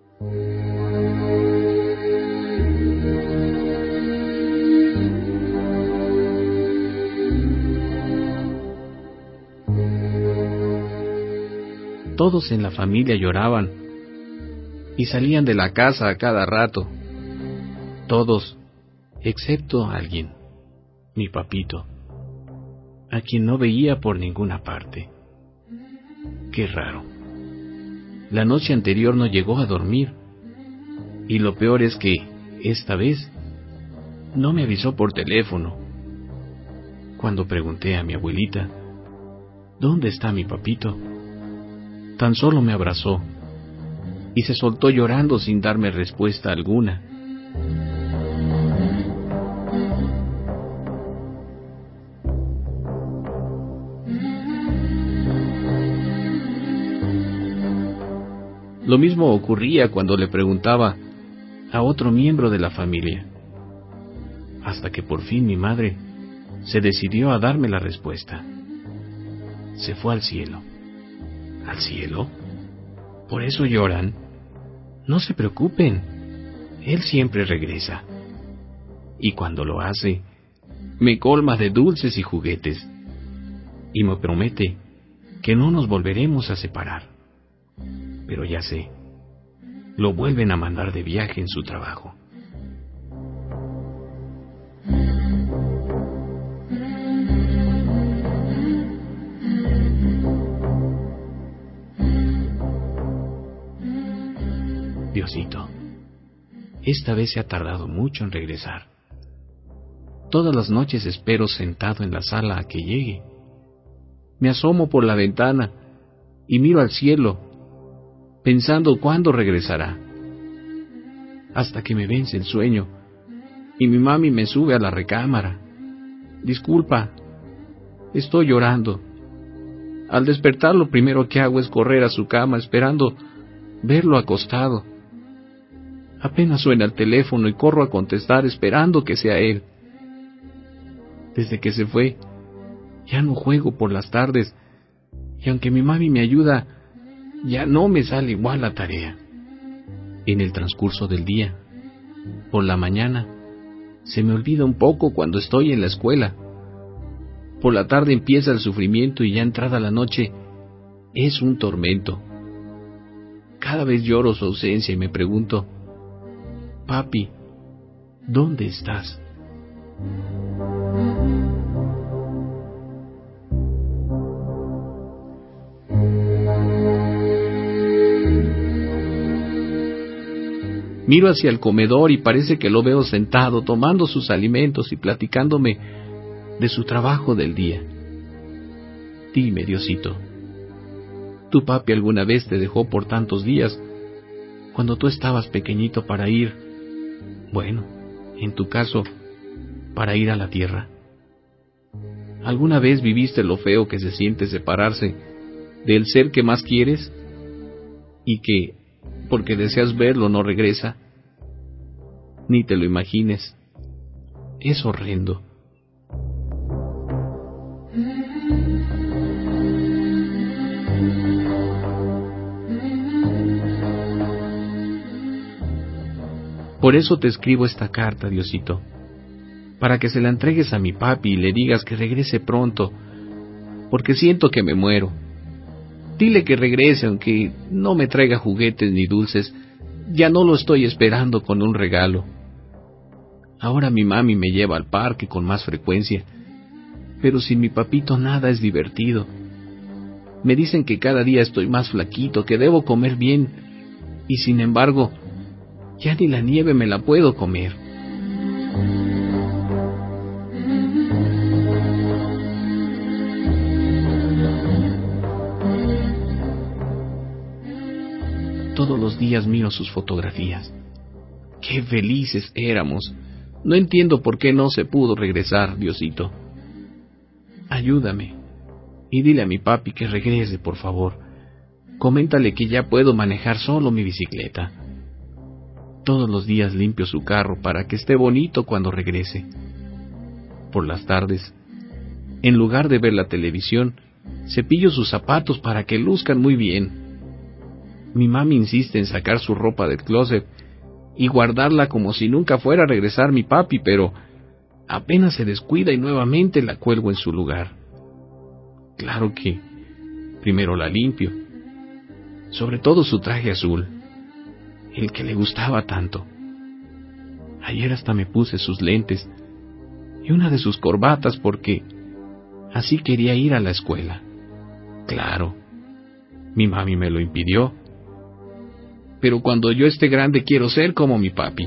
Todos en la familia lloraban y salían de la casa a cada rato. Todos, excepto alguien, mi papito, a quien no veía por ninguna parte. Qué raro. La noche anterior no llegó a dormir, y lo peor es que, esta vez, no me avisó por teléfono. Cuando pregunté a mi abuelita, ¿dónde está mi papito?, tan solo me abrazó y se soltó llorando sin darme respuesta alguna. Lo mismo ocurría cuando le preguntaba a otro miembro de la familia, hasta que por fin mi madre se decidió a darme la respuesta. Se fue al cielo. ¿Al cielo? ¿Por eso lloran? No se preocupen, él siempre regresa. Y cuando lo hace, me colma de dulces y juguetes, y me promete que no nos volveremos a separar. Pero ya sé, lo vuelven a mandar de viaje en su trabajo. Diosito, esta vez se ha tardado mucho en regresar. Todas las noches espero sentado en la sala a que llegue. Me asomo por la ventana y miro al cielo, pensando cuándo regresará. Hasta que me vence el sueño y mi mami me sube a la recámara. Disculpa, estoy llorando. Al despertar lo primero que hago es correr a su cama esperando verlo acostado. Apenas suena el teléfono y corro a contestar esperando que sea él. Desde que se fue, ya no juego por las tardes, y aunque mi mami me ayuda, ya no me sale igual la tarea. En el transcurso del día, por la mañana, se me olvida un poco cuando estoy en la escuela. Por la tarde empieza el sufrimiento y ya entrada la noche, es un tormento. Cada vez lloro su ausencia y me pregunto, papi, ¿dónde estás? Miro hacia el comedor y parece que lo veo sentado, tomando sus alimentos y platicándome de su trabajo del día. Dime, Diosito, ¿tu papi alguna vez te dejó por tantos días, cuando tú estabas pequeñito para ir, bueno, en tu caso, para ir a la tierra? ¿Alguna vez viviste lo feo que se siente separarse del ser que más quieres y que, porque deseas verlo, no regresa? Ni te lo imagines. Es horrendo. Por eso te escribo esta carta, Diosito, para que se la entregues a mi papi y le digas que regrese pronto, porque siento que me muero. Dile que regrese, aunque no me traiga juguetes ni dulces, ya no lo estoy esperando con un regalo. Ahora mi mami me lleva al parque con más frecuencia, pero sin mi papito nada es divertido. Me dicen que cada día estoy más flaquito, que debo comer bien, y sin embargo, ya ni la nieve me la puedo comer. Todos los días miro sus fotografías. ¡Qué felices éramos! No entiendo por qué no se pudo regresar, Diosito. Ayúdame y dile a mi papi que regrese, por favor. Coméntale que ya puedo manejar solo mi bicicleta. Todos los días limpio su carro para que esté bonito cuando regrese. Por las tardes, en lugar de ver la televisión, cepillo sus zapatos para que luzcan muy bien. Mi mami insiste en sacar su ropa del closet y guardarla como si nunca fuera a regresar mi papi, pero apenas se descuida y nuevamente la cuelgo en su lugar. Claro que primero la limpio, sobre todo su traje azul, el que le gustaba tanto. Ayer hasta me puse sus lentes y una de sus corbatas porque así quería ir a la escuela. Claro, mi mami me lo impidió. Pero cuando yo esté grande quiero ser como mi papi.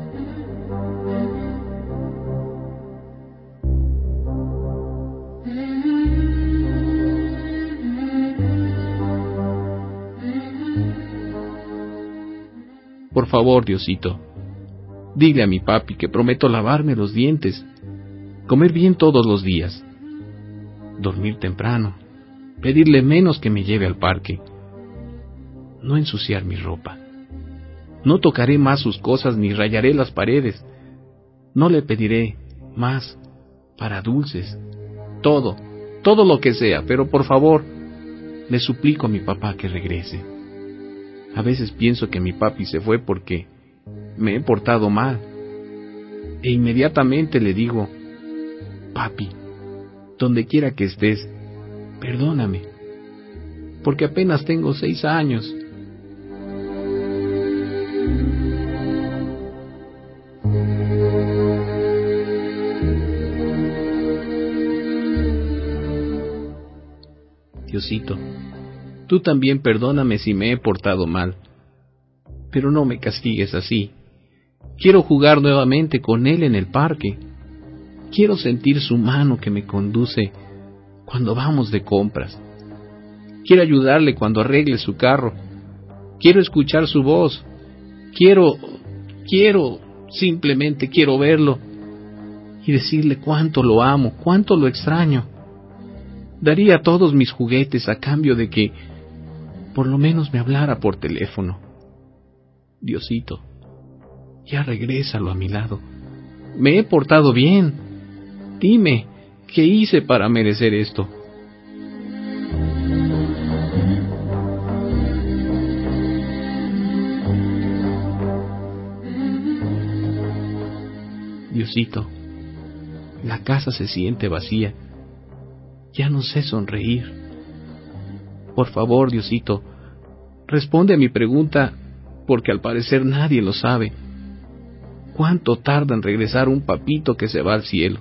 Por favor, Diosito, dile a mi papi que prometo lavarme los dientes, comer bien todos los días, dormir temprano, pedirle menos que me lleve al parque, no ensuciar mi ropa. No tocaré más sus cosas ni rayaré las paredes. No le pediré más para dulces. Todo, todo lo que sea, pero por favor, le suplico a mi papá que regrese. A veces pienso que mi papi se fue porque me he portado mal. E inmediatamente le digo, papi, donde quiera que estés, perdóname, porque apenas tengo seis años. Diosito, tú también perdóname si me he portado mal, pero no me castigues así. Quiero jugar nuevamente con él en el parque. Quiero sentir su mano que me conduce cuando vamos de compras. Quiero ayudarle cuando arregle su carro. Quiero escuchar su voz. Quiero, quiero, simplemente quiero verlo y decirle cuánto lo amo, cuánto lo extraño. Daría todos mis juguetes a cambio de que por lo menos me hablara por teléfono. Diosito, ya regrésalo a mi lado. Me he portado bien. Dime, ¿qué hice para merecer esto? Diosito, la casa se siente vacía. Ya no sé sonreír. Por favor, Diosito, responde a mi pregunta, porque al parecer nadie lo sabe. ¿Cuánto tarda en regresar un papito que se va al cielo?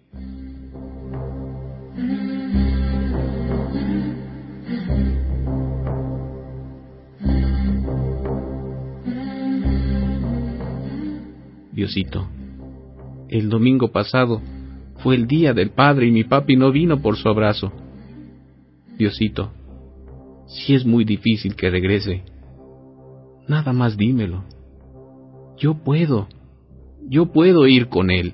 Diosito, el domingo pasado fue el día del padre y mi papi no vino por su abrazo. Diosito, si es muy difícil que regrese, nada más dímelo. Yo puedo, yo puedo ir con él.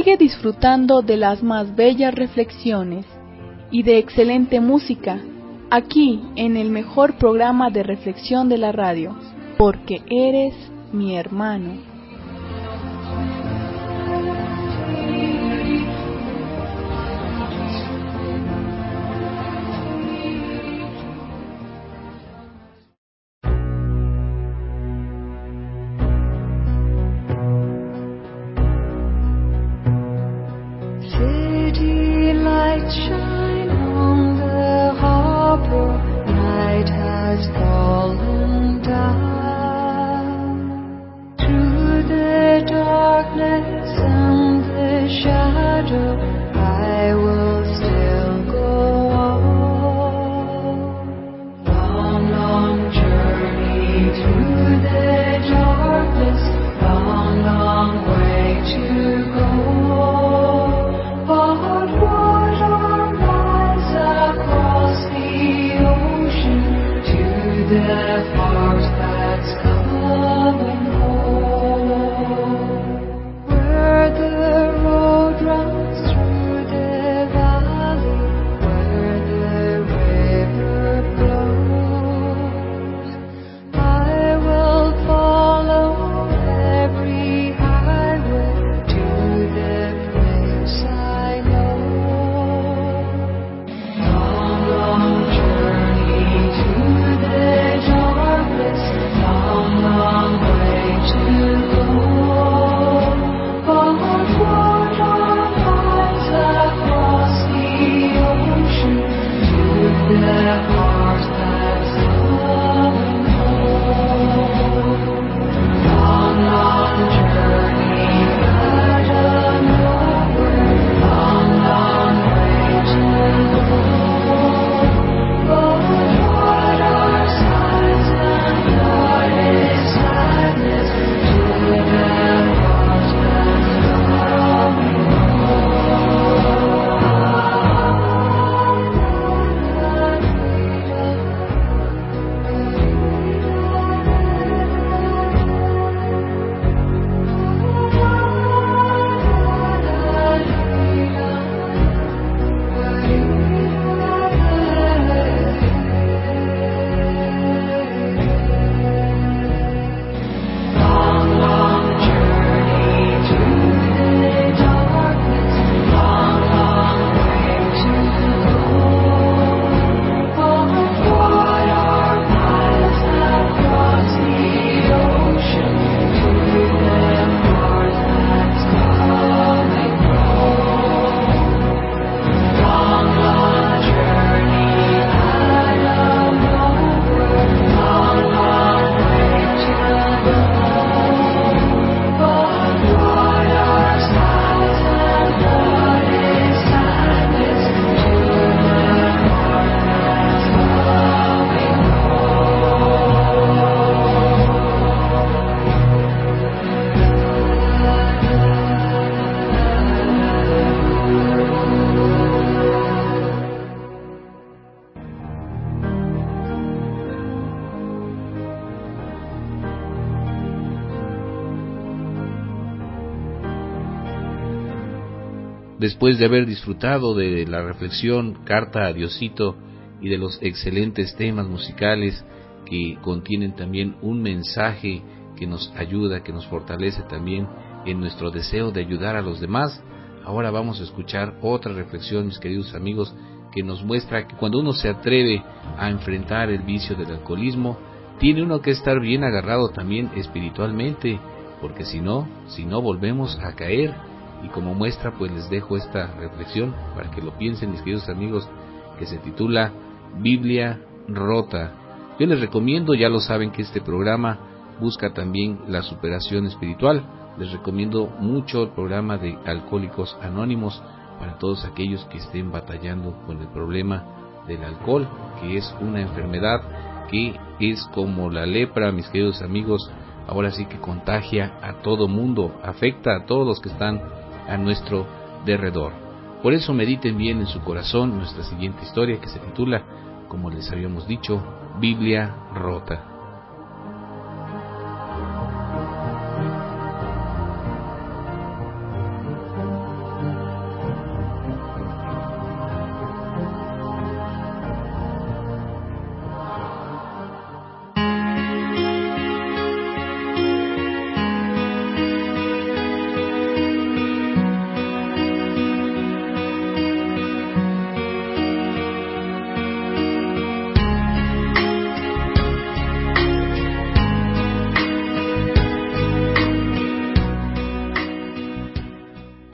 Sigue disfrutando de las más bellas reflexiones y de excelente música aquí en el mejor programa de reflexión de la radio, porque eres mi hermano. City lights shine on the harbor, night has fallen down. Through the darkness and the shadow, I will still go on. Long, long journey through the darkness, long, long way to go. But water lies across the ocean to the heart that's coming home. Where the road runs through the valley, where the river flows, I will follow every highway to the place I know. Long, long journey to the darkness, long, long way to go. But water lies across the ocean to the heart that's coming home. Long, long journey, but nowhere. Long, long way to go. But what are sighs and what is sadness to the heart that's coming Long, long journey to the darkness, long, long way to go. But what are miles across the ocean to the heart that's coming home? Long, long journey out of nowhere, long, long way to go. But what are sighs and what is sadness to the heart that's coming Después de haber disfrutado de la reflexión Carta a Diosito y de los excelentes temas musicales que contienen también un mensaje que nos ayuda, que nos fortalece también en nuestro deseo de ayudar a los demás, ahora vamos a escuchar otra reflexión, mis queridos amigos, que nos muestra que cuando uno se atreve a enfrentar el vicio del alcoholismo, tiene uno que estar bien agarrado también espiritualmente, porque si no, si no volvemos a caer. Y como muestra, pues les dejo esta reflexión para que lo piensen, mis queridos amigos, que se titula Biblia Rota. Yo les recomiendo, ya lo saben, que este programa busca también la superación espiritual. Les recomiendo mucho el programa de Alcohólicos Anónimos para todos aquellos que estén batallando con el problema del alcohol, que es una enfermedad que es como la lepra, mis queridos amigos. Ahora sí que contagia a todo mundo, afecta a todos los que están a nuestro derredor. Por eso mediten bien en su corazón nuestra siguiente historia, que se titula, como les habíamos dicho, Biblia Rota.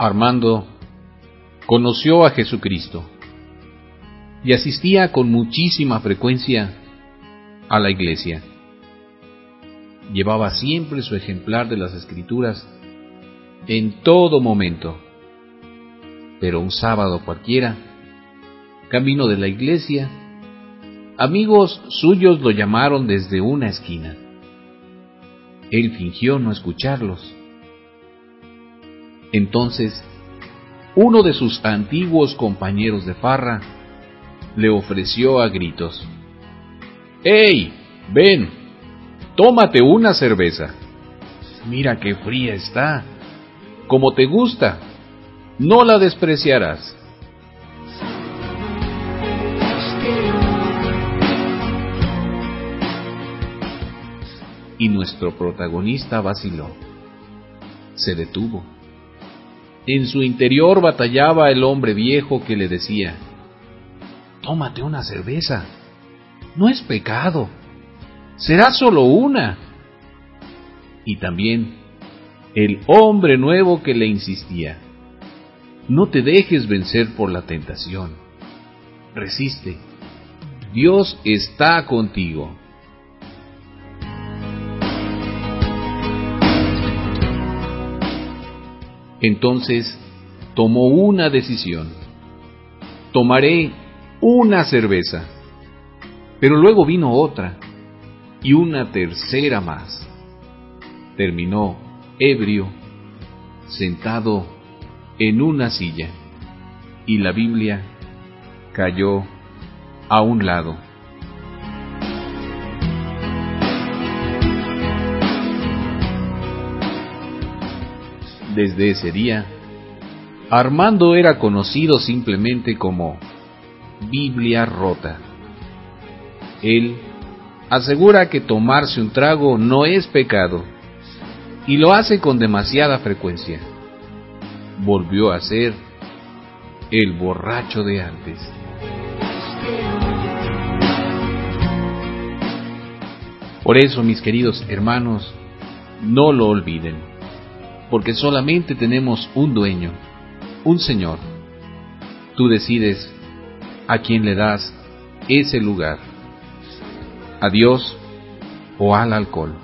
Armando conoció a Jesucristo y asistía con muchísima frecuencia a la iglesia. Llevaba siempre su ejemplar de las Escrituras en todo momento. Pero un sábado cualquiera, camino de la iglesia, amigos suyos lo llamaron desde una esquina. Él fingió no escucharlos. Entonces, uno de sus antiguos compañeros de farra le ofreció a gritos: ¡Ey, ven, tómate una cerveza! Mira qué fría está, como te gusta, no la despreciarás. Y nuestro protagonista vaciló, se detuvo. En su interior batallaba el hombre viejo que le decía: tómate una cerveza, no es pecado, será solo una. Y también el hombre nuevo que le insistía: no te dejes vencer por la tentación, resiste, Dios está contigo. Entonces tomó una decisión: tomaré una cerveza. Pero luego vino otra y una tercera más. Terminó ebrio, sentado en una silla, y la Biblia cayó a un lado. Desde ese día, Armando era conocido simplemente como Biblia rota. Él asegura que tomarse un trago no es pecado, y lo hace con demasiada frecuencia. Volvió a ser el borracho de antes. Por eso, mis queridos hermanos, no lo olviden, porque solamente tenemos un dueño, un Señor. Tú decides a quién le das ese lugar, a Dios o al alcohol.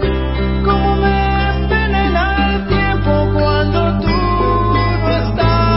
Como me envenena el tiempo cuando tú no estás.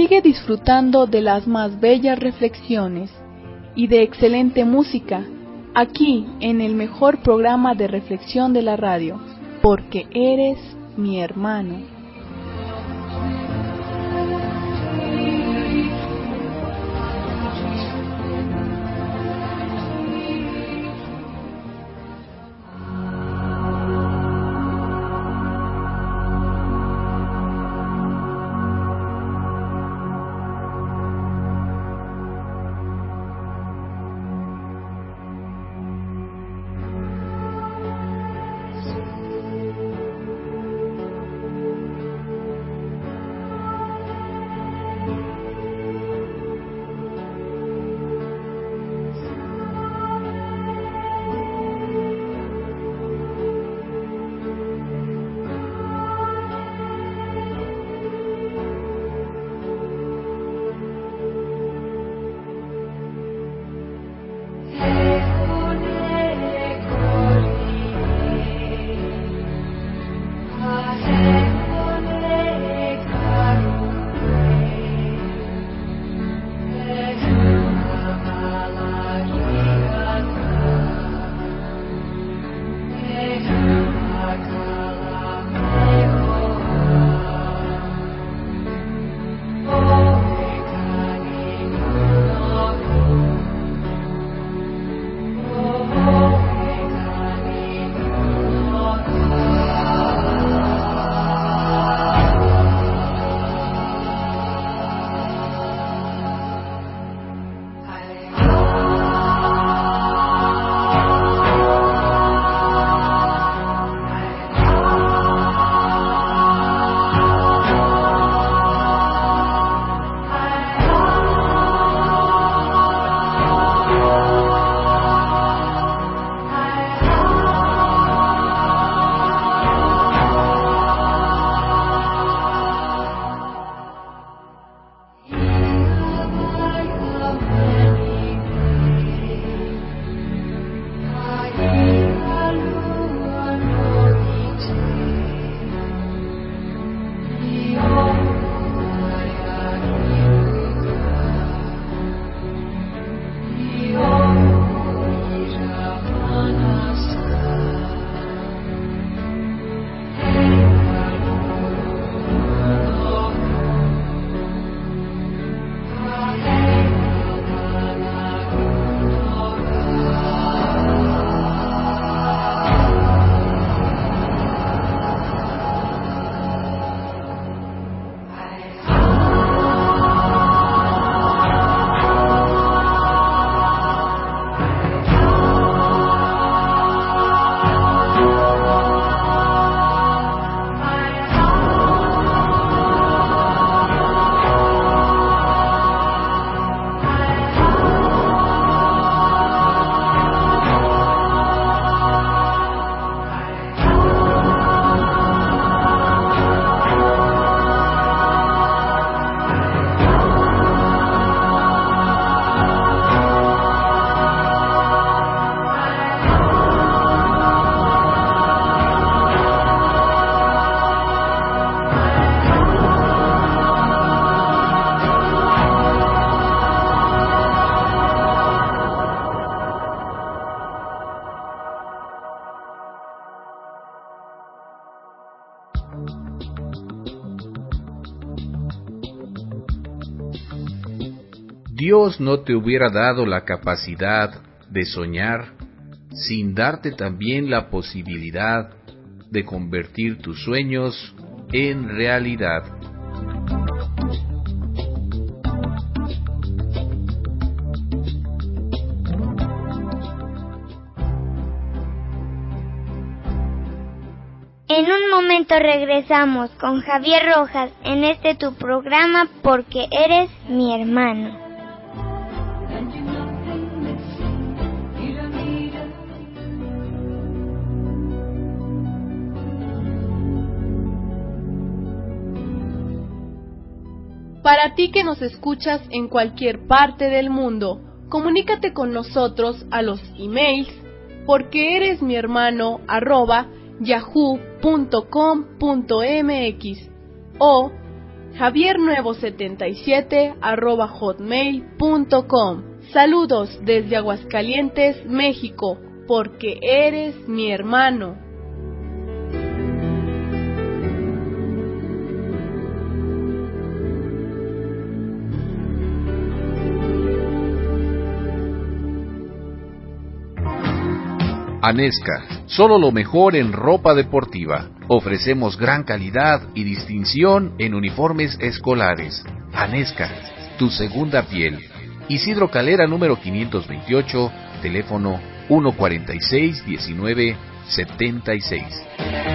Sigue disfrutando de las más bellas reflexiones y de excelente música aquí en el mejor programa de reflexión de la radio, porque eres mi hermano. Dios no te hubiera dado la capacidad de soñar sin darte también la posibilidad de convertir tus sueños en realidad. En un momento regresamos con Javier Rojas en este tu programa porque eres mi hermano. Para ti que nos escuchas en cualquier parte del mundo, comunícate con nosotros a los emails porque eres mi hermano arroba yahoo punto com punto mx o javier nuevo setenta y siete arroba hotmail punto com. Saludos desde Aguascalientes, México, porque eres mi hermano. Anesca, solo lo mejor en ropa deportiva. Ofrecemos gran calidad y distinción en uniformes escolares. Anesca, tu segunda piel. Isidro Calera número quinientos veintiocho, teléfono uno cuarenta y seis, diecinueve, setenta y seis.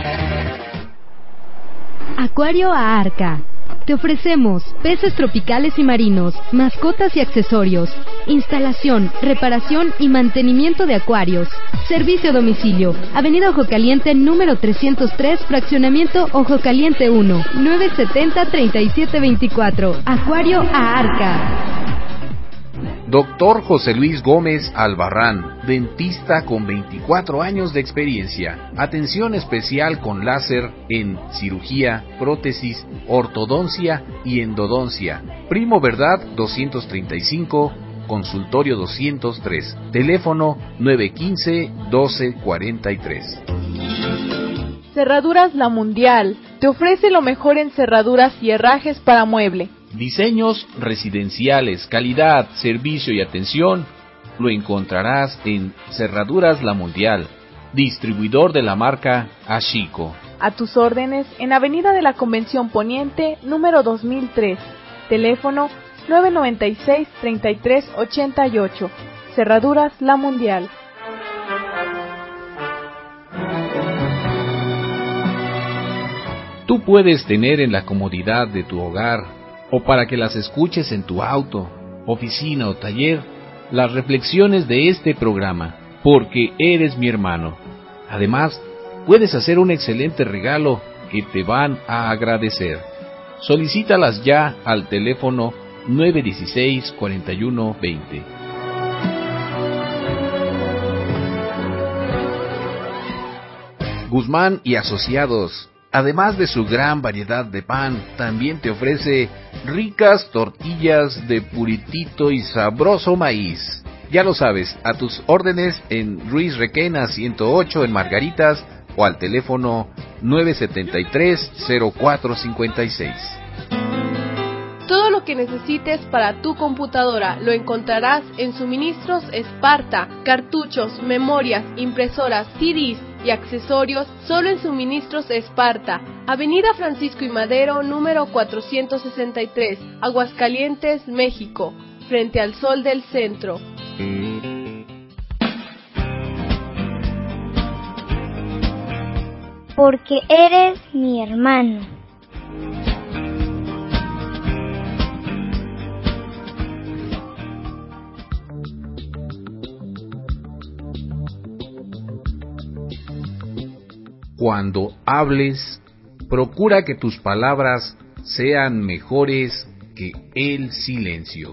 Acuario Aarca. Te ofrecemos peces tropicales y marinos, mascotas y accesorios, instalación, reparación y mantenimiento de acuarios. Servicio a domicilio. Avenida Ojo Caliente número trescientos tres, fraccionamiento Ojo Caliente uno, nueve setenta, treinta y siete veinticuatro. Acuario Aarca. Doctor José Luis Gómez Albarrán, dentista con veinticuatro años de experiencia. Atención especial con láser en cirugía, prótesis, ortodoncia y endodoncia. Primo Verdad doscientos treinta y cinco, consultorio doscientos tres, teléfono nueve uno cinco, doce cuarenta y tres. Cerraduras La Mundial te ofrece lo mejor en cerraduras y herrajes para mueble. Diseños residenciales, calidad, servicio y atención lo encontrarás en Cerraduras La Mundial, distribuidor de la marca Ashiko. A tus órdenes en Avenida de la Convención Poniente, número dos mil tres, teléfono nueve noventa y seis, treinta y tres ochenta y ocho. Cerraduras La Mundial. Tú puedes tener en la comodidad de tu hogar o para que las escuches en tu auto, oficina o taller, las reflexiones de este programa, porque eres mi hermano. Además, puedes hacer un excelente regalo que te van a agradecer. Solicítalas ya al teléfono nueve uno seis, cuarenta y uno, veinte. Guzmán y Asociados, además de su gran variedad de pan, también te ofrece ricas tortillas de puritito y sabroso maíz. Ya lo sabes, a tus órdenes en Ruiz Requena ciento ocho en Margaritas o al teléfono nueve setenta y tres, cero cuatro cincuenta y seis. Todo lo que necesites para tu computadora lo encontrarás en Suministros Esparta, cartuchos, memorias, impresoras, C Ds y accesorios solo en Suministros Esparta, Avenida Francisco y Madero número cuatrocientos sesenta y tres, Aguascalientes, México, frente al Sol del Centro. Porque eres mi hermano. Cuando hables, procura que tus palabras sean mejores que el silencio.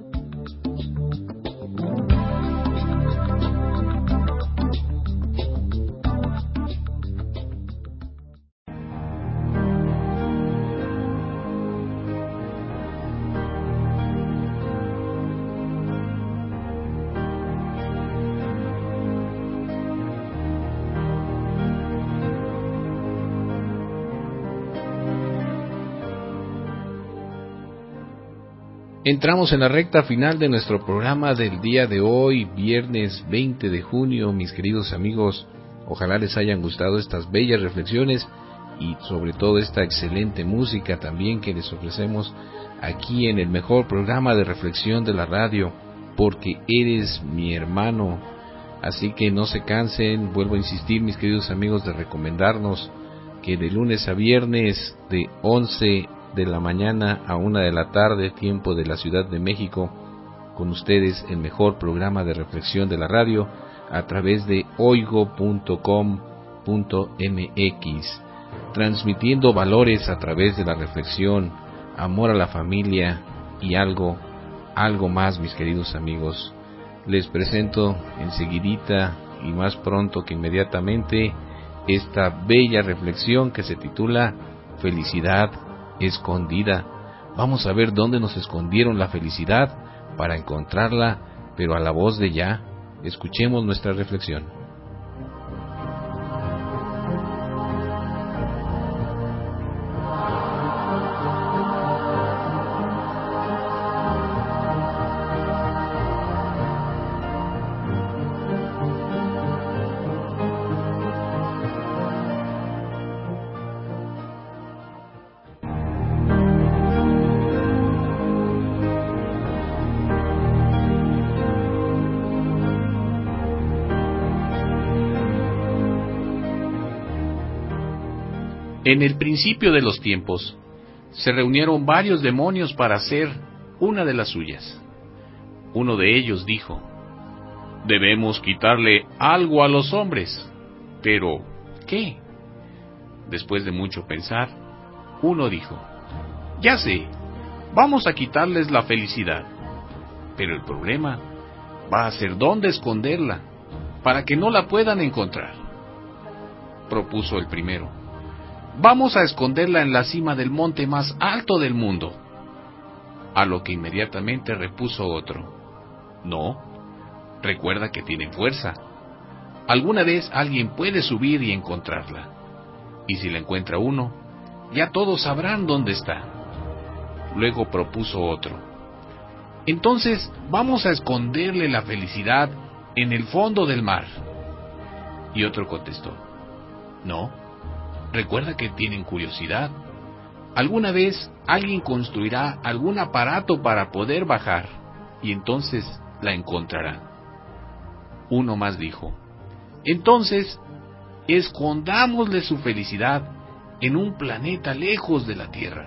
Entramos en la recta final de nuestro programa del día de hoy, viernes veinte de junio, mis queridos amigos. Ojalá les hayan gustado estas bellas reflexiones y sobre todo esta excelente música también que les ofrecemos aquí en el mejor programa de reflexión de la radio, porque eres mi hermano. Así que no se cansen, vuelvo a insistir, mis queridos amigos, de recomendarnos que de lunes a viernes de once de la mañana a una de la tarde, tiempo de la Ciudad de México, con ustedes el mejor programa de reflexión de la radio a través de oigo punto com punto m x, transmitiendo valores a través de la reflexión, amor a la familia y algo, algo más, mis queridos amigos. Les presento enseguidita y más pronto que inmediatamente esta bella reflexión que se titula Felicidad escondida. Vamos a ver dónde nos escondieron la felicidad para encontrarla, pero a la voz de Ya. Escuchemos nuestra reflexión. En el principio de los tiempos, se reunieron varios demonios para hacer una de las suyas. Uno de ellos dijo: debemos quitarle algo a los hombres. ¿Pero qué? Después de mucho pensar, uno dijo: ya sé, vamos a quitarles la felicidad. Pero el problema va a ser dónde esconderla, para que no la puedan encontrar. Propuso el primero: vamos a esconderla en la cima del monte más alto del mundo. A lo que inmediatamente repuso otro: no, recuerda que tienen fuerza. Alguna vez alguien puede subir y encontrarla. Y si la encuentra uno, ya todos sabrán dónde está. Luego propuso otro: entonces vamos a esconderle la felicidad en el fondo del mar. Y otro contestó: no, recuerda que tienen curiosidad. Alguna vez alguien construirá algún aparato para poder bajar, y entonces la encontrarán. Uno más dijo: entonces, escondámosle su felicidad en un planeta lejos de la Tierra.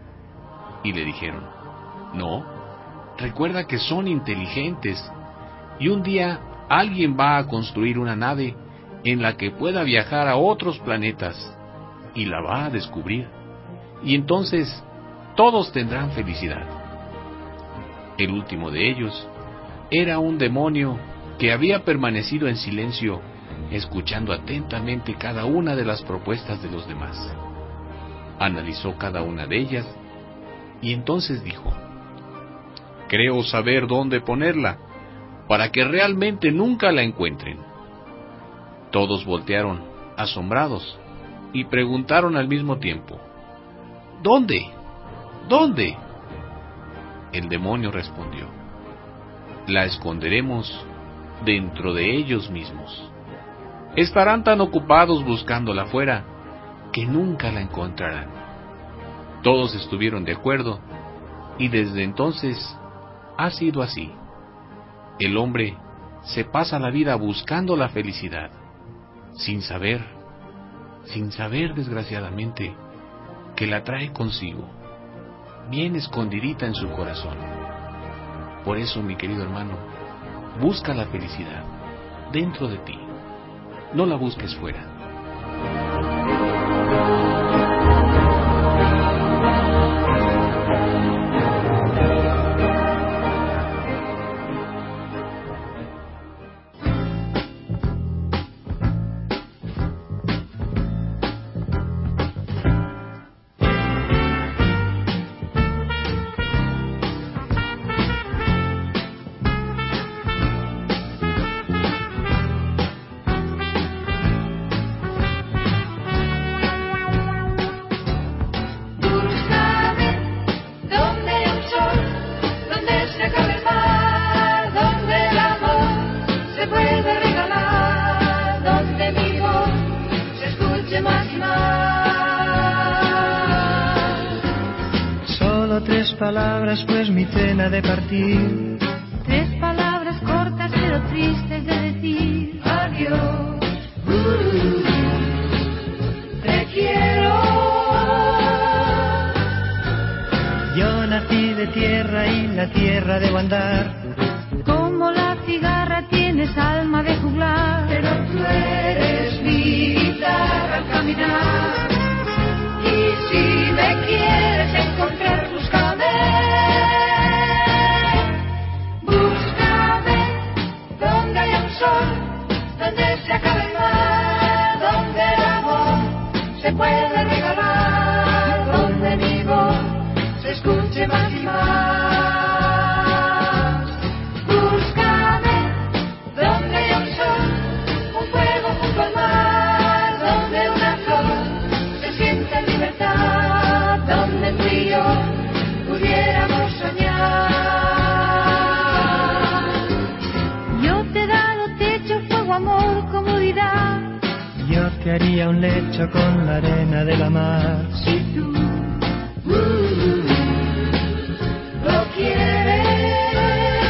Y le dijeron: no, recuerda que son inteligentes, y un día alguien va a construir una nave en la que pueda viajar a otros planetas, y la va a descubrir, y entonces todos tendrán felicidad. El último de ellos era un demonio que había permanecido en silencio, escuchando atentamente cada una de las propuestas de los demás. Analizó cada una de ellas, y entonces dijo: creo saber dónde ponerla, para que realmente nunca la encuentren. Todos voltearon, asombrados, y preguntaron al mismo tiempo: ¿dónde? ¿Dónde? El demonio respondió: la esconderemos dentro de ellos mismos. Estarán tan ocupados buscándola afuera que nunca la encontrarán. Todos estuvieron de acuerdo, y desde entonces ha sido así. El hombre se pasa la vida buscando la felicidad, sin saber, sin saber desgraciadamente, que la trae consigo, bien escondidita en su corazón. Por eso, mi querido hermano, busca la felicidad dentro de ti, no la busques fuera. Palabras, pues mi cena de partir. Tres palabras cortas pero tristes de decir. Adiós, uh, te quiero. Yo nací de tierra y la tierra debo andar. Como la cigarra tienes alma de juglar, pero tú eres mi guitarra al caminar. Y si me quieres encontrar, búscame. Donde se acabe el mar, donde el amor se puede regalar, donde mi voz te haría un lecho con la arena de la mar. Si tú uh, lo quieres,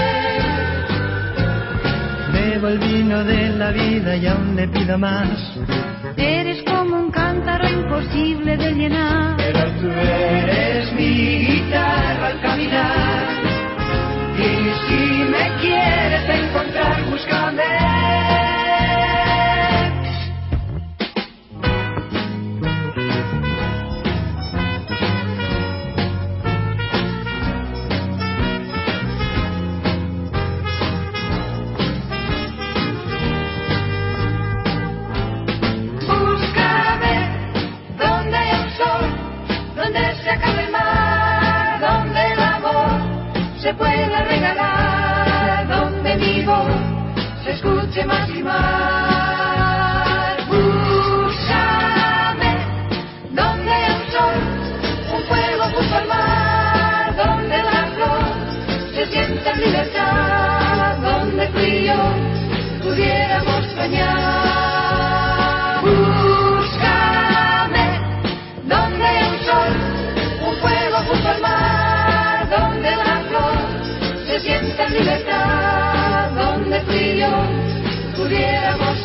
bebo el vino de la vida y aún le pido más. Eres como un cántaro imposible de llenar, pero tú eres mi guitarra al caminar. Y si me quieres encontrar, búscame. Se puede regalar, donde mi voz se escuche más y más. Búscame, donde hay un sol, un fuego junto al mar, donde la flor se sienta en libertad, donde tú y yo pudiéramos soñar. Búscame, donde hay un sol, un fuego junto al mar, donde la se sienta en libertad, donde tú y yo pudiéramos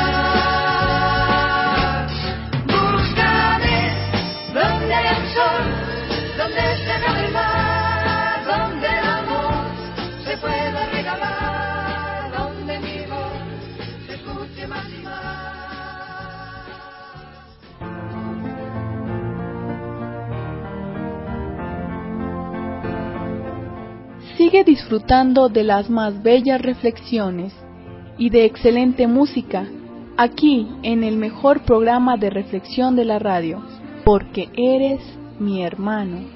soñar. Búscame, donde hay un sol, donde se acabe el mar, donde el amor se pueda regalar, donde mi voz se escuche más y más. Sigue disfrutando de las más bellas reflexiones y de excelente música aquí en el mejor programa de reflexión de la radio, porque eres mi hermano.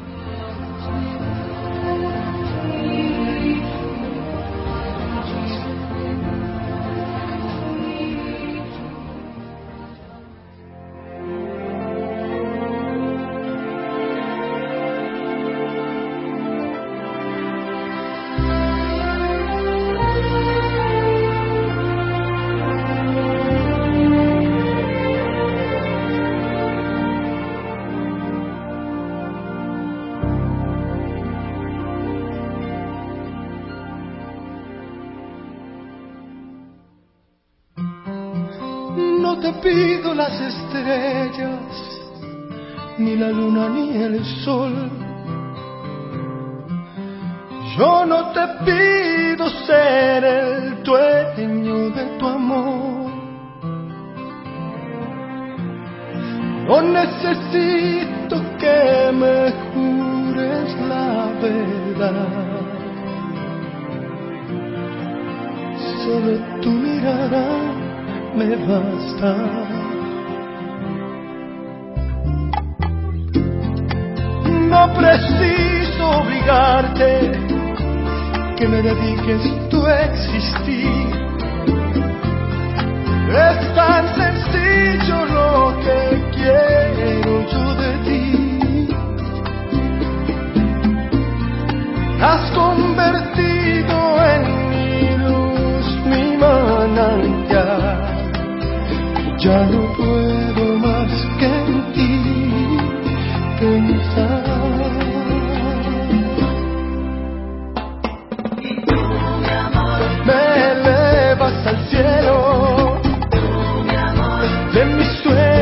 No te pido las estrellas, ni la luna ni el sol. Yo no te pido ser el dueño de tu amor. No necesito que me jures la verdad. Solo tu mirada me basta. No preciso obligarte que me dediques tu existir. Es tan sencillo lo que quiero yo de ti. Has convertido en mi luz, mi manantial. Ya no puedo más que en ti pensar. Y tú, mi amor, me elevas al cielo. Tú, mi amor, de mis sueños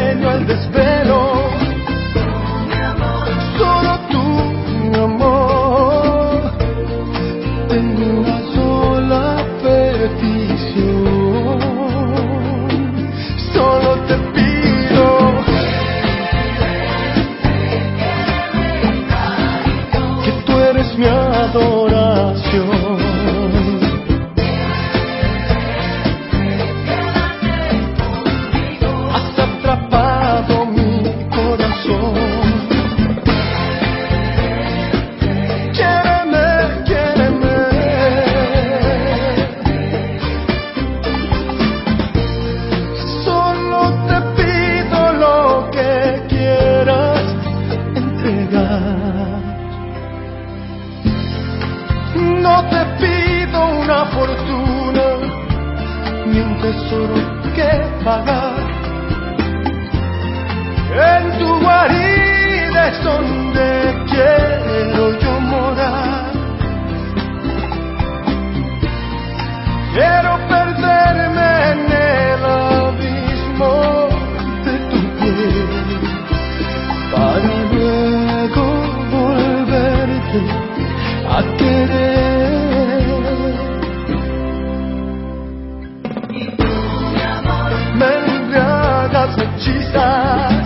estás,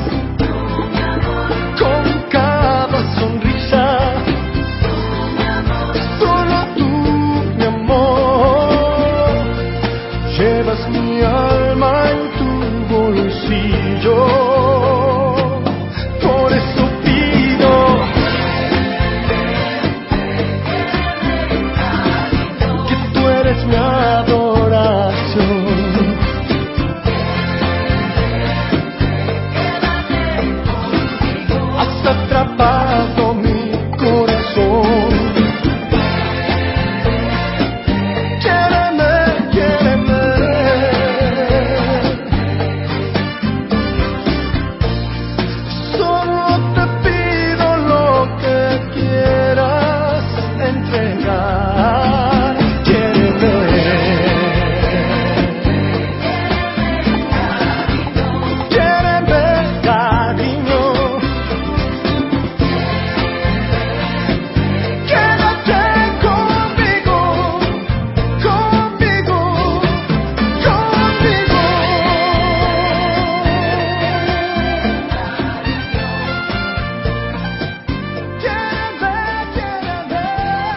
con cada sonrisa. Solo tú, mi amor, llevas mi alma en tu bolsillo. Por eso pido que tú eres mi adoración. Has atrapado mi corazón. Quiéreme, quiéreme. Solo te pido lo que quieras entregar. Quiéreme. Quiéreme, cariño. Quédate conmigo, conmigo, conmigo. Quiéreme, quiéreme.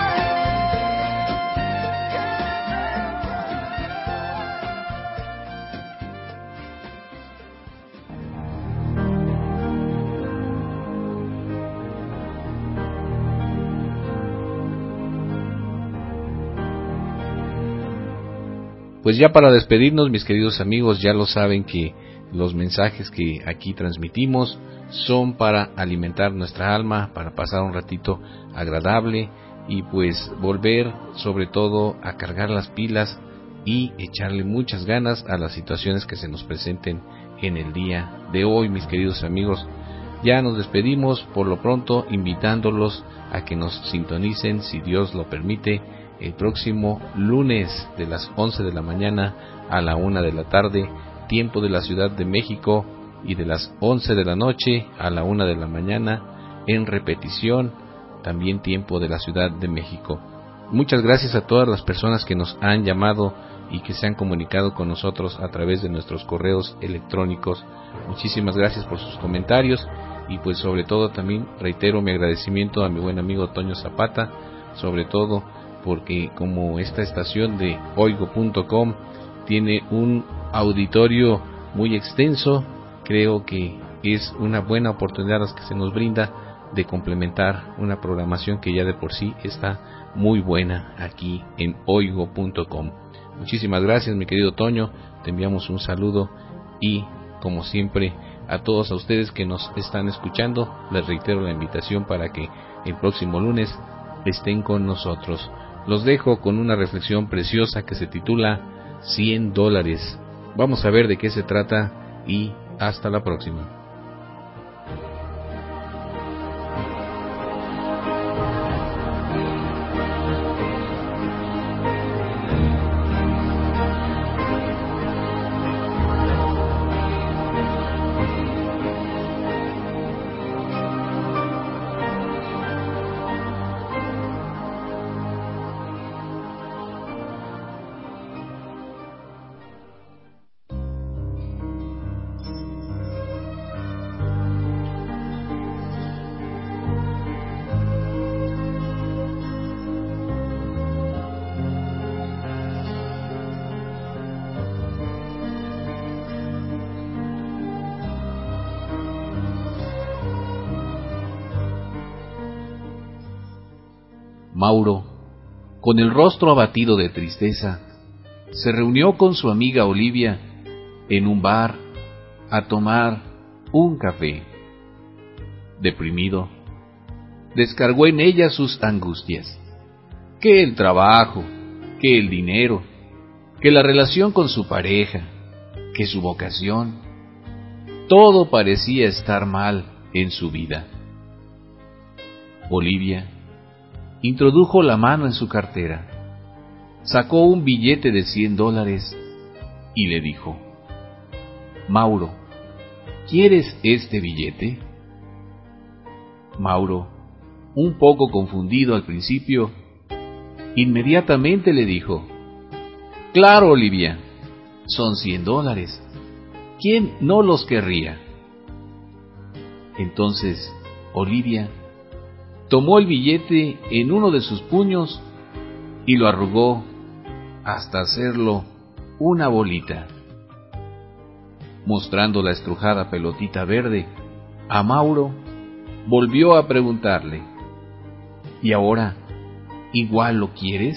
Pues ya para despedirnos, mis queridos amigos, ya lo saben que los mensajes que aquí transmitimos son para alimentar nuestra alma, para pasar un ratito agradable y pues volver sobre todo a cargar las pilas y echarle muchas ganas a las situaciones que se nos presenten en el día de hoy, mis queridos amigos. Ya nos despedimos, por lo pronto invitándolos a que nos sintonicen, si Dios lo permite, el próximo lunes de las once de la mañana a la una de la tarde, tiempo de la Ciudad de México, y de las once de la noche a la una de la mañana en repetición, también tiempo de la Ciudad de México. Muchas gracias a todas las personas que nos han llamado y que se han comunicado con nosotros a través de nuestros correos electrónicos. Muchísimas gracias por sus comentarios y pues sobre todo también reitero mi agradecimiento a mi buen amigo Toño Zapata, sobre todo porque como esta estación de oigo punto com tiene un auditorio muy extenso, creo que es una buena oportunidad la que se nos brinda de complementar una programación que ya de por sí está muy buena aquí en oigo punto com. Muchísimas gracias, mi querido Toño, te enviamos un saludo y como siempre a todos a ustedes que nos están escuchando, les reitero la invitación para que el próximo lunes estén con nosotros. Los dejo con una reflexión preciosa que se titula cien dólares. Vamos a ver de qué se trata y hasta la próxima. Mauro, con el rostro abatido de tristeza, se reunió con su amiga Olivia en un bar a tomar un café. Deprimido, descargó en ella sus angustias, que el trabajo, que el dinero, que la relación con su pareja, que su vocación, todo parecía estar mal en su vida. Olivia introdujo la mano en su cartera, sacó un billete de cien dólares y le dijo: Mauro, ¿quieres este billete? Mauro, un poco confundido al principio, inmediatamente le dijo: Claro, Olivia, son cien dólares. ¿Quién no los querría? Entonces Olivia tomó el billete en uno de sus puños y lo arrugó hasta hacerlo una bolita. Mostrando la estrujada pelotita verde, a Mauro volvió a preguntarle: ¿y ahora igual lo quieres?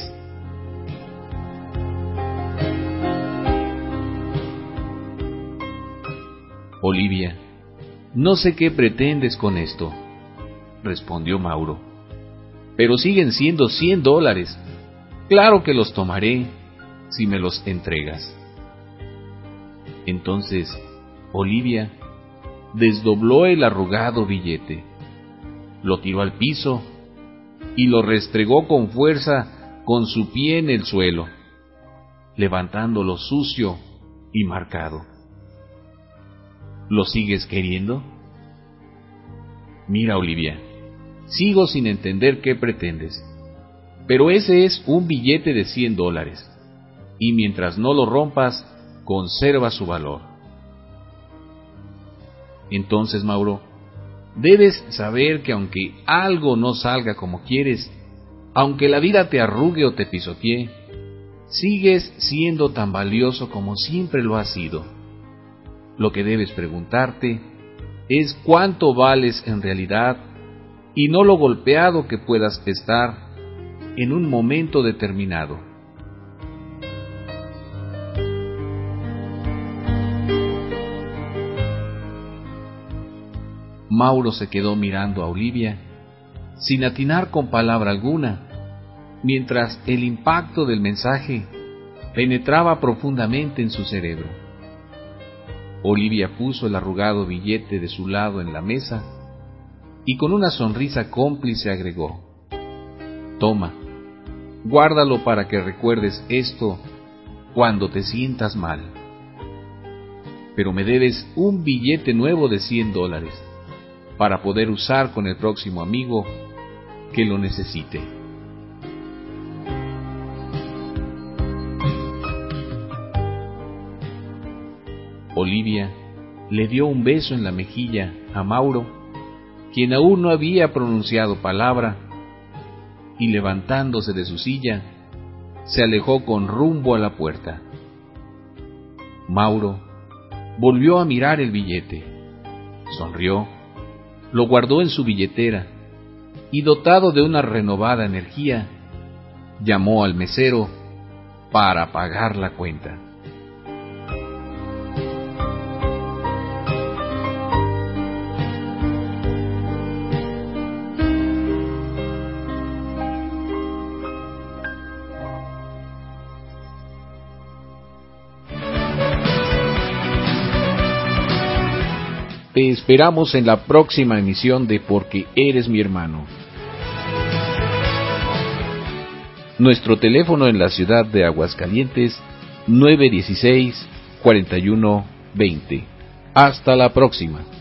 Olivia, no sé qué pretendes con esto, respondió Mauro, pero siguen siendo cien dólares. Claro que los tomaré si me los entregas. Entonces Olivia desdobló el arrugado billete, lo tiró al piso y lo restregó con fuerza con su pie en el suelo, levantándolo sucio y marcado. ¿Lo sigues queriendo? Mira, Olivia, sigo sin entender qué pretendes, pero ese es un billete de cien dólares, y mientras no lo rompas, conserva su valor. Entonces, Mauro, debes saber que aunque algo no salga como quieres, aunque la vida te arrugue o te pisotee, sigues siendo tan valioso como siempre lo has sido. Lo que debes preguntarte es cuánto vales en realidad y no lo golpeado que puedas estar en un momento determinado. Mauro se quedó mirando a Olivia, sin atinar con palabra alguna, mientras el impacto del mensaje penetraba profundamente en su cerebro. Olivia puso el arrugado billete de su lado en la mesa y con una sonrisa cómplice agregó: toma, guárdalo para que recuerdes esto cuando te sientas mal. Pero me debes un billete nuevo de cien dólares para poder usar con el próximo amigo que lo necesite. Olivia le dio un beso en la mejilla a Mauro, quien aún no había pronunciado palabra, y levantándose de su silla, se alejó con rumbo a la puerta. Mauro volvió a mirar el billete, sonrió, lo guardó en su billetera y, dotado de una renovada energía, llamó al mesero para pagar la cuenta. Te esperamos en la próxima emisión de Porque Eres Mi Hermano. Nuestro teléfono en la ciudad de Aguascalientes, nueve uno seis, cuatro uno dos cero. Hasta la próxima.